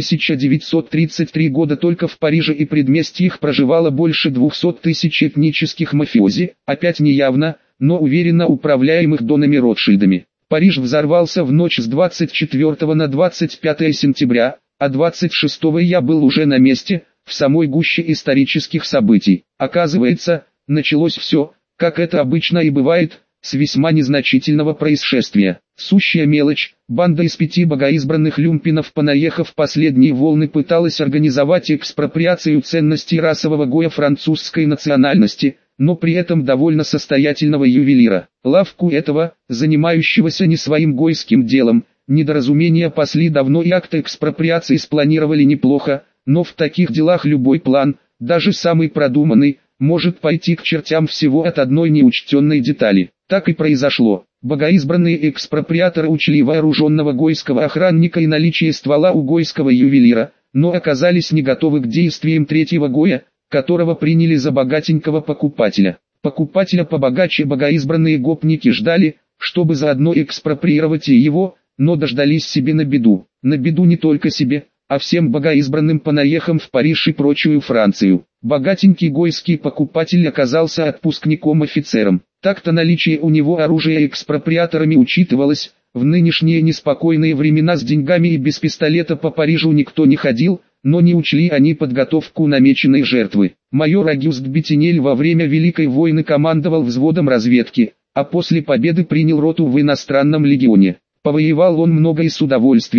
1933 года только в Париже и предместьях проживало больше 200 тысяч этнических мафиози, опять неявно, но уверенно управляемых донами Ротшильдами. Париж взорвался в ночь с 24 на 25 сентября, а 26-го я был уже на месте, в самой гуще исторических событий. Оказывается, началось все, как это обычно и бывает, с весьма незначительного происшествия. Сущая мелочь, банда из 5 богоизбранных люмпинов, понаехав последние волны, пыталась организовать экспроприацию ценностей расового гоя французской национальности, но при этом довольно состоятельного ювелира. Лавку этого, занимающегося не своим гойским делом, недоразумения пасли давно и акт экспроприации спланировали неплохо, но в таких делах любой план, даже самый продуманный, может пойти к чертям всего от одной неучтенной детали. Так и произошло. Богоизбранные экспроприаторы учли вооруженного гойского охранника и наличие ствола у гойского ювелира, но оказались не готовы к действиям третьего гоя, которого приняли за богатенького покупателя. Покупателя побогаче богоизбранные гопники ждали, чтобы заодно экспроприировать и его, но дождались себе на беду. На беду не только себе, а всем богоизбранным понаехам в Париж и прочую Францию. Богатенький гойский покупатель оказался отпускником-офицером. Так-то наличие у него оружия экспроприаторами учитывалось. В нынешние неспокойные времена с деньгами и без пистолета по Парижу никто не ходил, но не учли они подготовку намеченной жертвы. Майор Агюст Бетинель во время Великой войны командовал взводом разведки, а после победы принял роту в иностранном легионе. Повоевал он много и с удовольствием,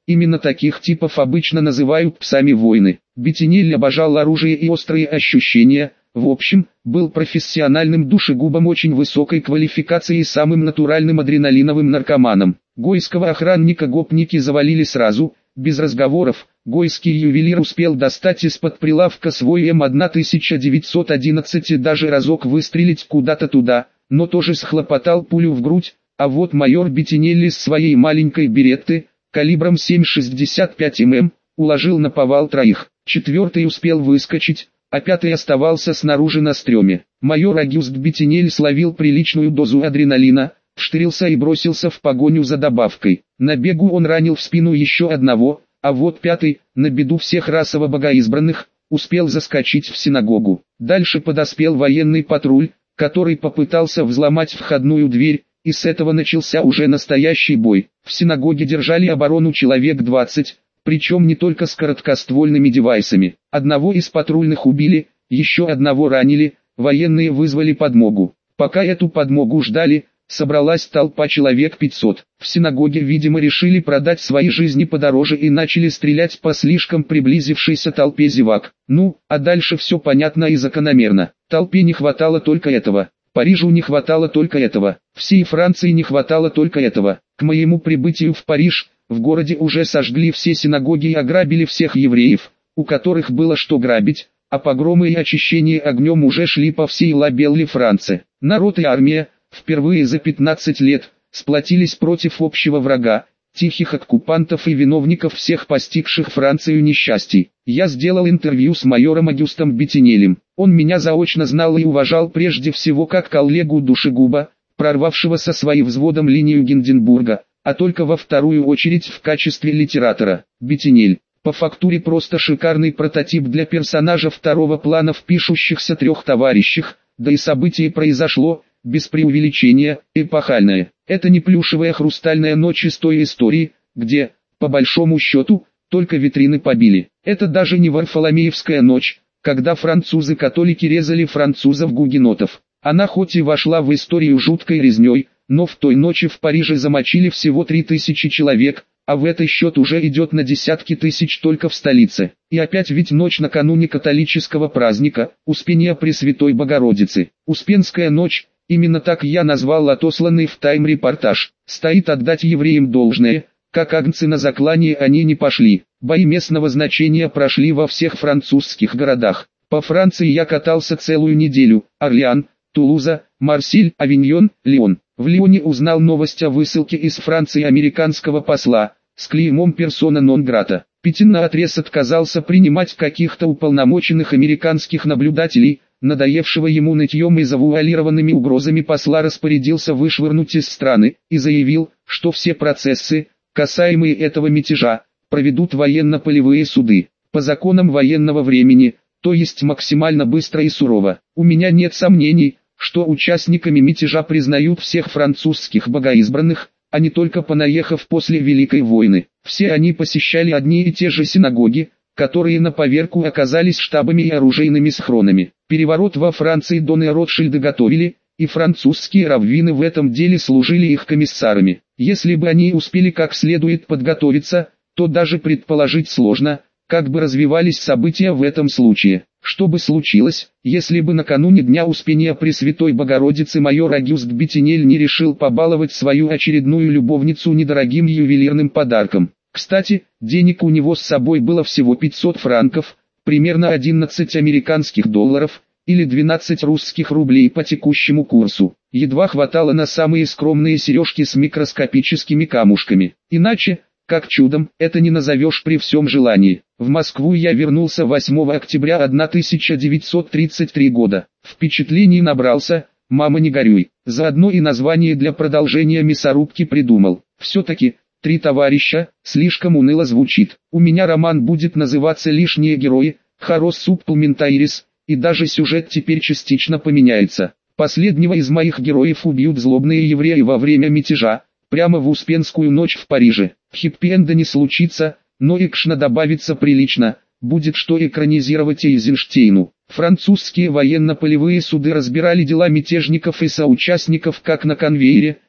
Именно таких типов обычно называют псами войны. Беттинелли обожал оружие и острые ощущения, в общем, был профессиональным душегубом очень высокой квалификации и самым натуральным адреналиновым наркоманом. Гойского охранника гопники завалили сразу, без разговоров. Гойский ювелир успел достать из-под прилавка свой М1911 и даже разок выстрелить куда-то туда, но тоже схлопотал пулю в грудь, а вот майор Беттинелли с своей маленькой беретты, калибром 7,65 мм, уложил наповал троих. Четвертый успел выскочить, а пятый оставался снаружи на стреме. Майор Агюст Беттинелли словил приличную дозу адреналина, вштырился и бросился в погоню за добавкой. На бегу он ранил в спину еще одного, а вот пятый, на беду всех расово богоизбранных, успел заскочить в синагогу. Дальше подоспел военный патруль, который попытался взломать входную дверь, и с этого начался уже настоящий бой. В синагоге держали оборону человек 20, причем не только с короткоствольными девайсами. Одного из патрульных убили, еще одного ранили, военные вызвали подмогу. Пока эту подмогу ждали, собралась толпа человек 500. В синагоге, видимо, решили продать свои жизни подороже и начали стрелять по слишком приблизившейся толпе зевак. Ну, а дальше все понятно и закономерно. Толпе не хватало только этого. Парижу не хватало только этого. Всей Франции не хватало только этого. К моему прибытию в Париж, в городе уже сожгли все синагоги и ограбили всех евреев, у которых было что грабить, а погромы и очищение огнем уже шли по всей Ла-Белле Франции. Народ и армия, впервые за 15 лет, сплотились против общего врага, тихих оккупантов и виновников всех постигших Францию несчастий. Я сделал интервью с майором Агюстом Беттинеллем. Он меня заочно знал и уважал прежде всего как коллегу душегуба, прорвавшего со своим взводом линию Гинденбурга, а только во вторую очередь в качестве литератора. Беттинель, по фактуре просто шикарный прототип для персонажа второго плана в пишущихся трех товарищах, да и событие произошло, без преувеличения, эпохальное. Это не плюшевая хрустальная ночь из той истории, где, по большому счету, только витрины побили. Это даже не Варфоломеевская ночь, когда французы-католики резали французов-гугенотов. Она хоть и вошла в историю жуткой резней, но в той ночи в Париже замочили всего 3000 человек, а в этот счет уже идет на десятки тысяч только в столице. И опять ведь ночь накануне католического праздника, Успения Пресвятой Богородицы. Успенская ночь, именно так я назвал отосланный в Тайм-репортаж. Стоит отдать евреям должное, как агнцы на заклание они не пошли. Бои местного значения прошли во всех французских городах. По Франции я катался целую неделю. Орлеан, Тулуза, Марсель, Авиньон, Лион. В Лионе узнал новость о высылке из Франции американского посла, с клеймом персона нон-грата. Петин наотрез отказался принимать каких-то уполномоченных американских наблюдателей, надоевшего ему нытьем и завуалированными угрозами посла распорядился вышвырнуть из страны, и заявил, что все процессы, касаемые этого мятежа, проведут военно-полевые суды, по законам военного времени, то есть максимально быстро и сурово. У меня нет сомнений, что участниками мятежа признают всех французских богоизбранных, а не только понаехав после Великой войны. Все они посещали одни и те же синагоги, которые на поверку оказались штабами и оружейными схронами. Переворот во Франции доны Ротшильда готовили, и французские раввины в этом деле служили их комиссарами. Если бы они успели как следует подготовиться, то даже предположить сложно, как бы развивались события в этом случае. Что бы случилось, если бы накануне Дня Успения Пресвятой Богородицы майор Агюст Беттинель не решил побаловать свою очередную любовницу недорогим ювелирным подарком? Кстати, денег у него с собой было всего 500 франков, примерно 11 американских долларов, или 12 русских рублей по текущему курсу. Едва хватало на самые скромные сережки с микроскопическими камушками. Иначе, как чудом, это не назовешь при всем желании. В Москву я вернулся 8 октября 1933 года. Впечатлений набрался, мама не горюй. Заодно и название для продолжения мясорубки придумал. Все-таки, «Три товарища» слишком уныло звучит. У меня роман будет называться «Лишние герои», «Хорос супплментайрис», и даже сюжет теперь частично поменяется. Последнего из моих героев убьют злобные евреи во время мятежа, прямо в Успенскую ночь в Париже. Хиппи-энда не случится, но экшна добавится прилично, будет что экранизировать Эйзенштейну. Французские военно-полевые суды разбирали дела мятежников и соучастников как на конвейере,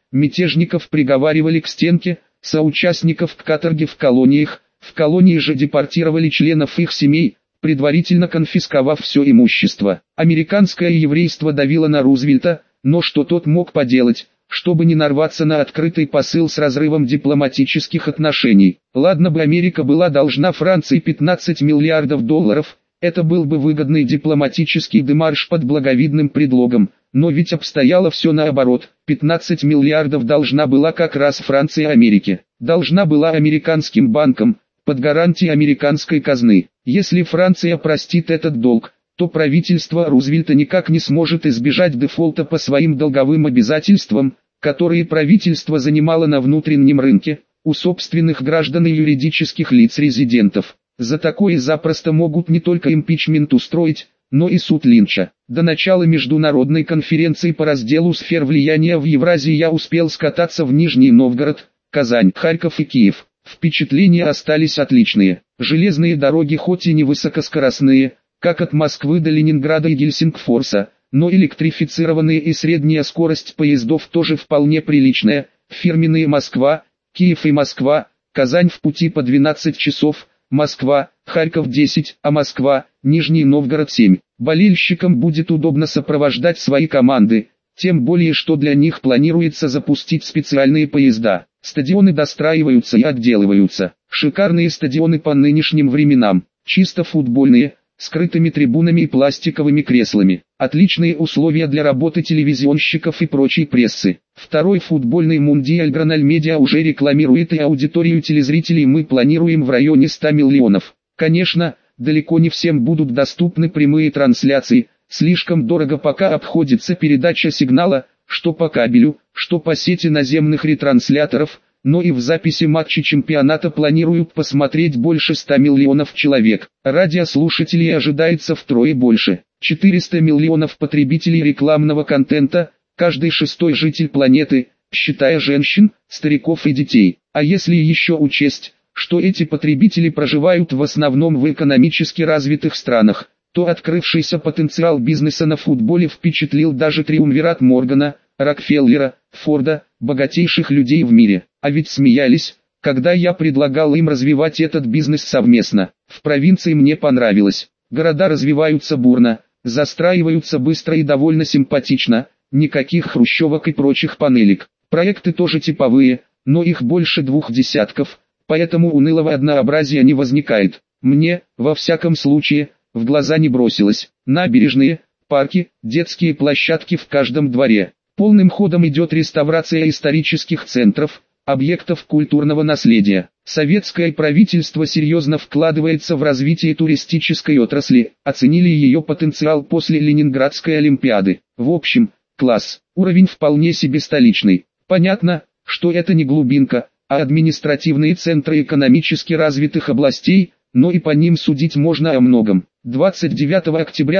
мятежников приговаривали к стенке, соучастников к каторге в колонии же депортировали членов их семей, предварительно конфисковав все имущество. Американское еврейство давило на Рузвельта, но что тот мог поделать, чтобы не нарваться на открытый посыл с разрывом дипломатических отношений? Ладно бы Америка была должна Франции 15 миллиардов долларов, это был бы выгодный дипломатический демарш под благовидным предлогом, но ведь обстояло все наоборот. 15 миллиардов должна была как раз Франция Америке, должна была американским банкам, под гарантией американской казны. Если Франция простит этот долг, то правительство Рузвельта никак не сможет избежать дефолта по своим долговым обязательствам, которые правительство занимало на внутреннем рынке, у собственных граждан и юридических лиц-резидентов. За такое запросто могут не только импичмент устроить, но и суд Линча. До начала международной конференции по разделу сфер влияния в Евразии я успел скататься в Нижний Новгород, Казань, Харьков и Киев. Впечатления остались отличные. Железные дороги хоть и не высокоскоростные, как от Москвы до Ленинграда и Гельсингфорса, но электрифицированные и средняя скорость поездов тоже вполне приличная. Фирменные Москва, Киев и Москва, Казань в пути по 12 часов, Москва, Харьков 10, а Москва, Нижний Новгород 7. Болельщикам будет удобно сопровождать свои команды, тем более что для них планируется запустить специальные поезда. Стадионы достраиваются и отделываются. Шикарные стадионы по нынешним временам, чисто футбольные, скрытыми трибунами и пластиковыми креслами. Отличные условия для работы телевизионщиков и прочей прессы. Второй футбольный мундиаль Граналь Медиа уже рекламирует, и аудиторию телезрителей мы планируем в районе 100 миллионов. Конечно, далеко не всем будут доступны прямые трансляции, слишком дорого пока обходится передача сигнала, что по кабелю, что по сети наземных ретрансляторов, но и в записи матчей чемпионата планируют посмотреть больше 100 миллионов человек. Радиослушателей ожидается втрое больше. 400 миллионов потребителей рекламного контента, каждый шестой житель планеты, считая женщин, стариков и детей. А если еще учесть, что эти потребители проживают в основном в экономически развитых странах, то открывшийся потенциал бизнеса на футболе впечатлил даже триумвират Моргана, Рокфеллера, Форда, богатейших людей в мире. А ведь смеялись, когда я предлагал им развивать этот бизнес совместно. В провинции мне понравилось. Города развиваются бурно, застраиваются быстро и довольно симпатично, никаких хрущевок и прочих панелек. Проекты тоже типовые, но их больше 20, поэтому унылого однообразия не возникает. Мне, во всяком случае, в глаза не бросилось. Набережные, парки, детские площадки в каждом дворе. Полным ходом идет реставрация исторических центров, объектов культурного наследия. Советское правительство серьезно вкладывается в развитие туристической отрасли, оценили ее потенциал после Ленинградской Олимпиады. В общем, класс, уровень вполне себе столичный. Понятно, что это не глубинка, а административные центры экономически развитых областей, но и по ним судить можно о многом. 29 октября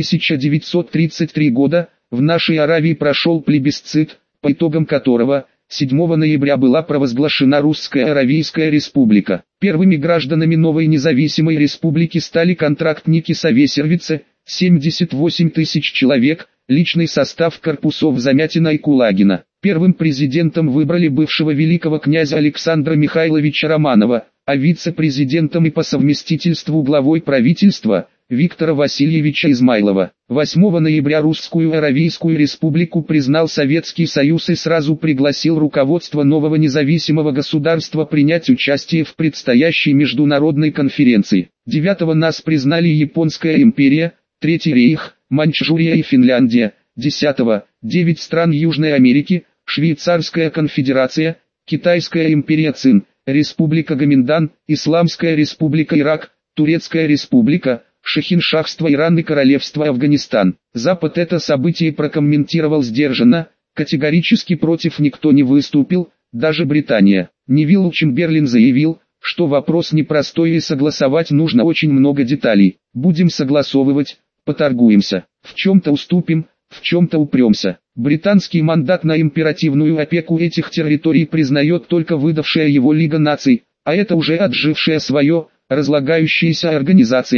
1933 года в нашей Аравии прошел плебисцит, по итогам которого 7 ноября была провозглашена Русская Аравийская Республика. Первыми гражданами новой независимой республики стали контрактники Совесервице, 78 тысяч человек, личный состав корпусов Замятина и Кулагина. Первым президентом выбрали бывшего великого князя Александра Михайловича Романова, а вице-президентом и по совместительству главой правительства Виктора Васильевича Измайлова. 8 ноября Русскую Аравийскую Республику признал Советский Союз и сразу пригласил руководство нового независимого государства принять участие в предстоящей международной конференции. 9 нас признали Японская империя, Третий рейх, Маньчжурия и Финляндия. 10 9 стран Южной Америки, Швейцарская конфедерация, Китайская империя Цин, Республика Гоминдан, Исламская республика Ирак, Турецкая республика, Шахиншахство Иран и Королевство Афганистан. Запад это событие прокомментировал сдержанно, категорически против никто не выступил, даже Британия. Невилл Чемберлен заявил, что вопрос непростой и согласовать нужно очень много деталей. Будем согласовывать, поторгуемся, в чем-то уступим, в чем-то упремся. Британский мандат на императивную опеку этих территорий признает только выдавшая его Лига наций, а это уже отжившая свое, разлагающаяся организация,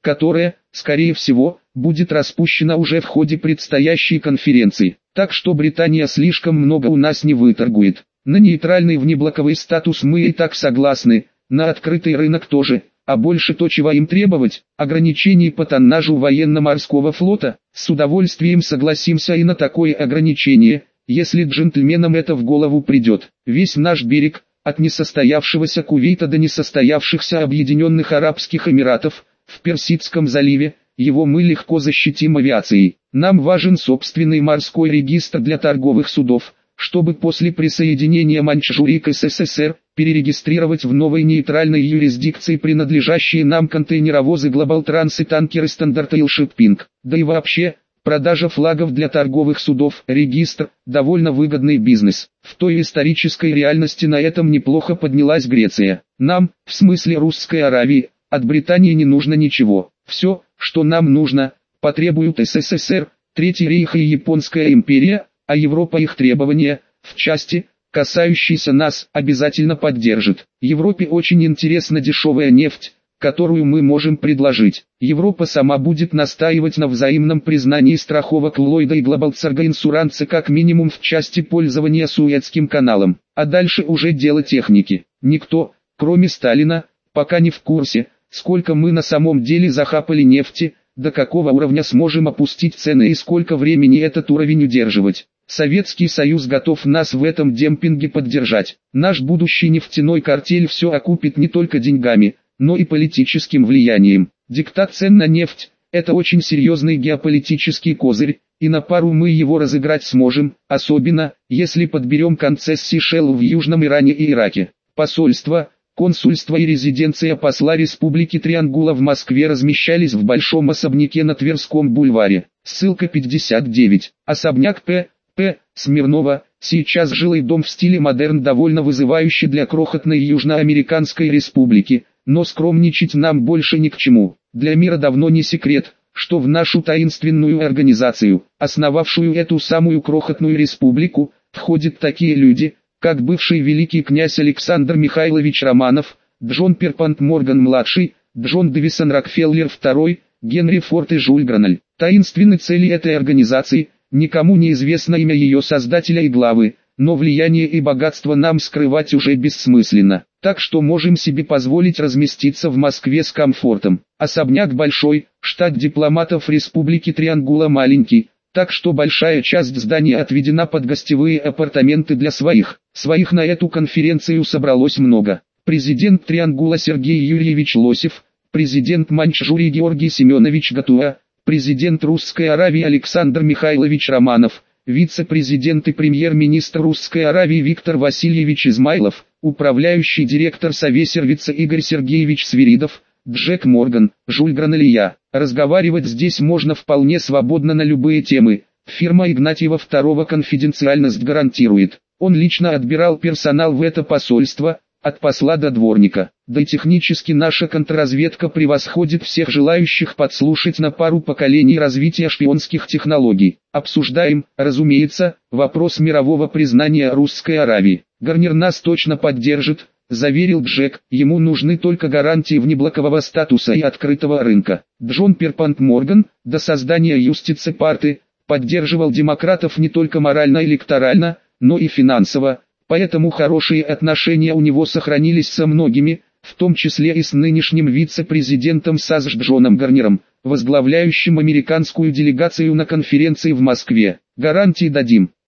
которая, скорее всего, будет распущена уже в ходе предстоящей конференции. Так что Британия слишком много у нас не выторгует. На нейтральный внеблоковый статус мы и так согласны, на открытый рынок тоже, а больше то, чего им требовать, ограничений по тоннажу военно-морского флота, с удовольствием согласимся и на такое ограничение, если джентльменам это в голову придет. Весь наш берег, от несостоявшегося Кувейта до несостоявшихся Объединенных Арабских Эмиратов, в Персидском заливе, его мы легко защитим авиацией. Нам важен собственный морской регистр для торговых судов, чтобы после присоединения Маньчжурии к СССР, перерегистрировать в новой нейтральной юрисдикции принадлежащие нам контейнеровозы Global Trans и танкеры Standard Oil Shipping. Да и вообще, продажа флагов для торговых судов, регистр, довольно выгодный бизнес. В той исторической реальности на этом неплохо поднялась Греция. Нам, в смысле Русской Аравии, от Британии не нужно ничего. Все, что нам нужно, потребуют СССР, Третий рейх и Японская империя, а Европа их требования, в части, касающейся нас, обязательно поддержит. Европе очень интересна дешевая нефть, которую мы можем предложить. Европа сама будет настаивать на взаимном признании страховок Ллойда и Глобалцерга Инсуранса как минимум в части пользования Суэцким каналом, а дальше уже дело техники. Никто, кроме Сталина, пока не в курсе, сколько мы на самом деле захапали нефти, до какого уровня сможем опустить цены и сколько времени этот уровень удерживать. Советский Союз готов нас в этом демпинге поддержать. Наш будущий нефтяной картель все окупит не только деньгами, но и политическим влиянием. Диктат цен на нефть – это очень серьезный геополитический козырь, и на пару мы его разыграть сможем, особенно, если подберем концессии Shell в Южном Иране и Ираке. Посольство, консульство и резиденция посла Республики Триангула в Москве размещались в большом особняке на Тверском бульваре. Ссылка 59. Особняк П. Смирнова, сейчас жилой дом в стиле модерн, довольно вызывающий для крохотной Южноамериканской республики, но скромничать нам больше ни к чему. Для мира давно не секрет, что в нашу таинственную организацию, основавшую эту самую крохотную республику, входят такие люди, как бывший великий князь Александр Михайлович Романов, Джон Перпант Морган-младший, Джон Дэвисон Рокфеллер II, Генри Форд и Жюль Граналь. Таинственны цели этой организации, никому не известно имя ее создателя и главы, но влияние и богатство нам скрывать уже бессмысленно. Так что можем себе позволить разместиться в Москве с комфортом. Особняк большой, штат дипломатов Республики Триангула маленький, так что большая часть здания отведена под гостевые апартаменты для своих. Своих на эту конференцию собралось много. Президент Триангула Сергей Юрьевич Лосев, президент Маньчжурии Георгий Семенович Гатуа, президент Русской Аравии Александр Михайлович Романов, вице-президент и премьер-министр Русской Аравии Виктор Васильевич Измайлов, управляющий директор Совесервица Игорь Сергеевич Свиридов, Джек Морган, Жюль Граналь и я. Разговаривать здесь можно вполне свободно на любые темы. Фирма Игнатьева II конфиденциальность гарантирует. Он лично отбирал персонал в это посольство, от посла до дворника. Да и технически наша контрразведка превосходит всех желающих подслушать на пару поколений развития шпионских технологий. Обсуждаем, разумеется, вопрос мирового признания Русской Аравии. Гарнер нас точно поддержит, заверил Джек, ему нужны только гарантии внеблокового статуса и открытого рынка. Джон Перпант Морган, до создания Юстице Парты, поддерживал демократов не только морально-электорально, но и финансово. Поэтому хорошие отношения у него сохранились со многими, в том числе и с нынешним вице-президентом САС Джоном Гарнером, возглавляющим американскую делегацию на конференции в Москве. Гарантии дадим.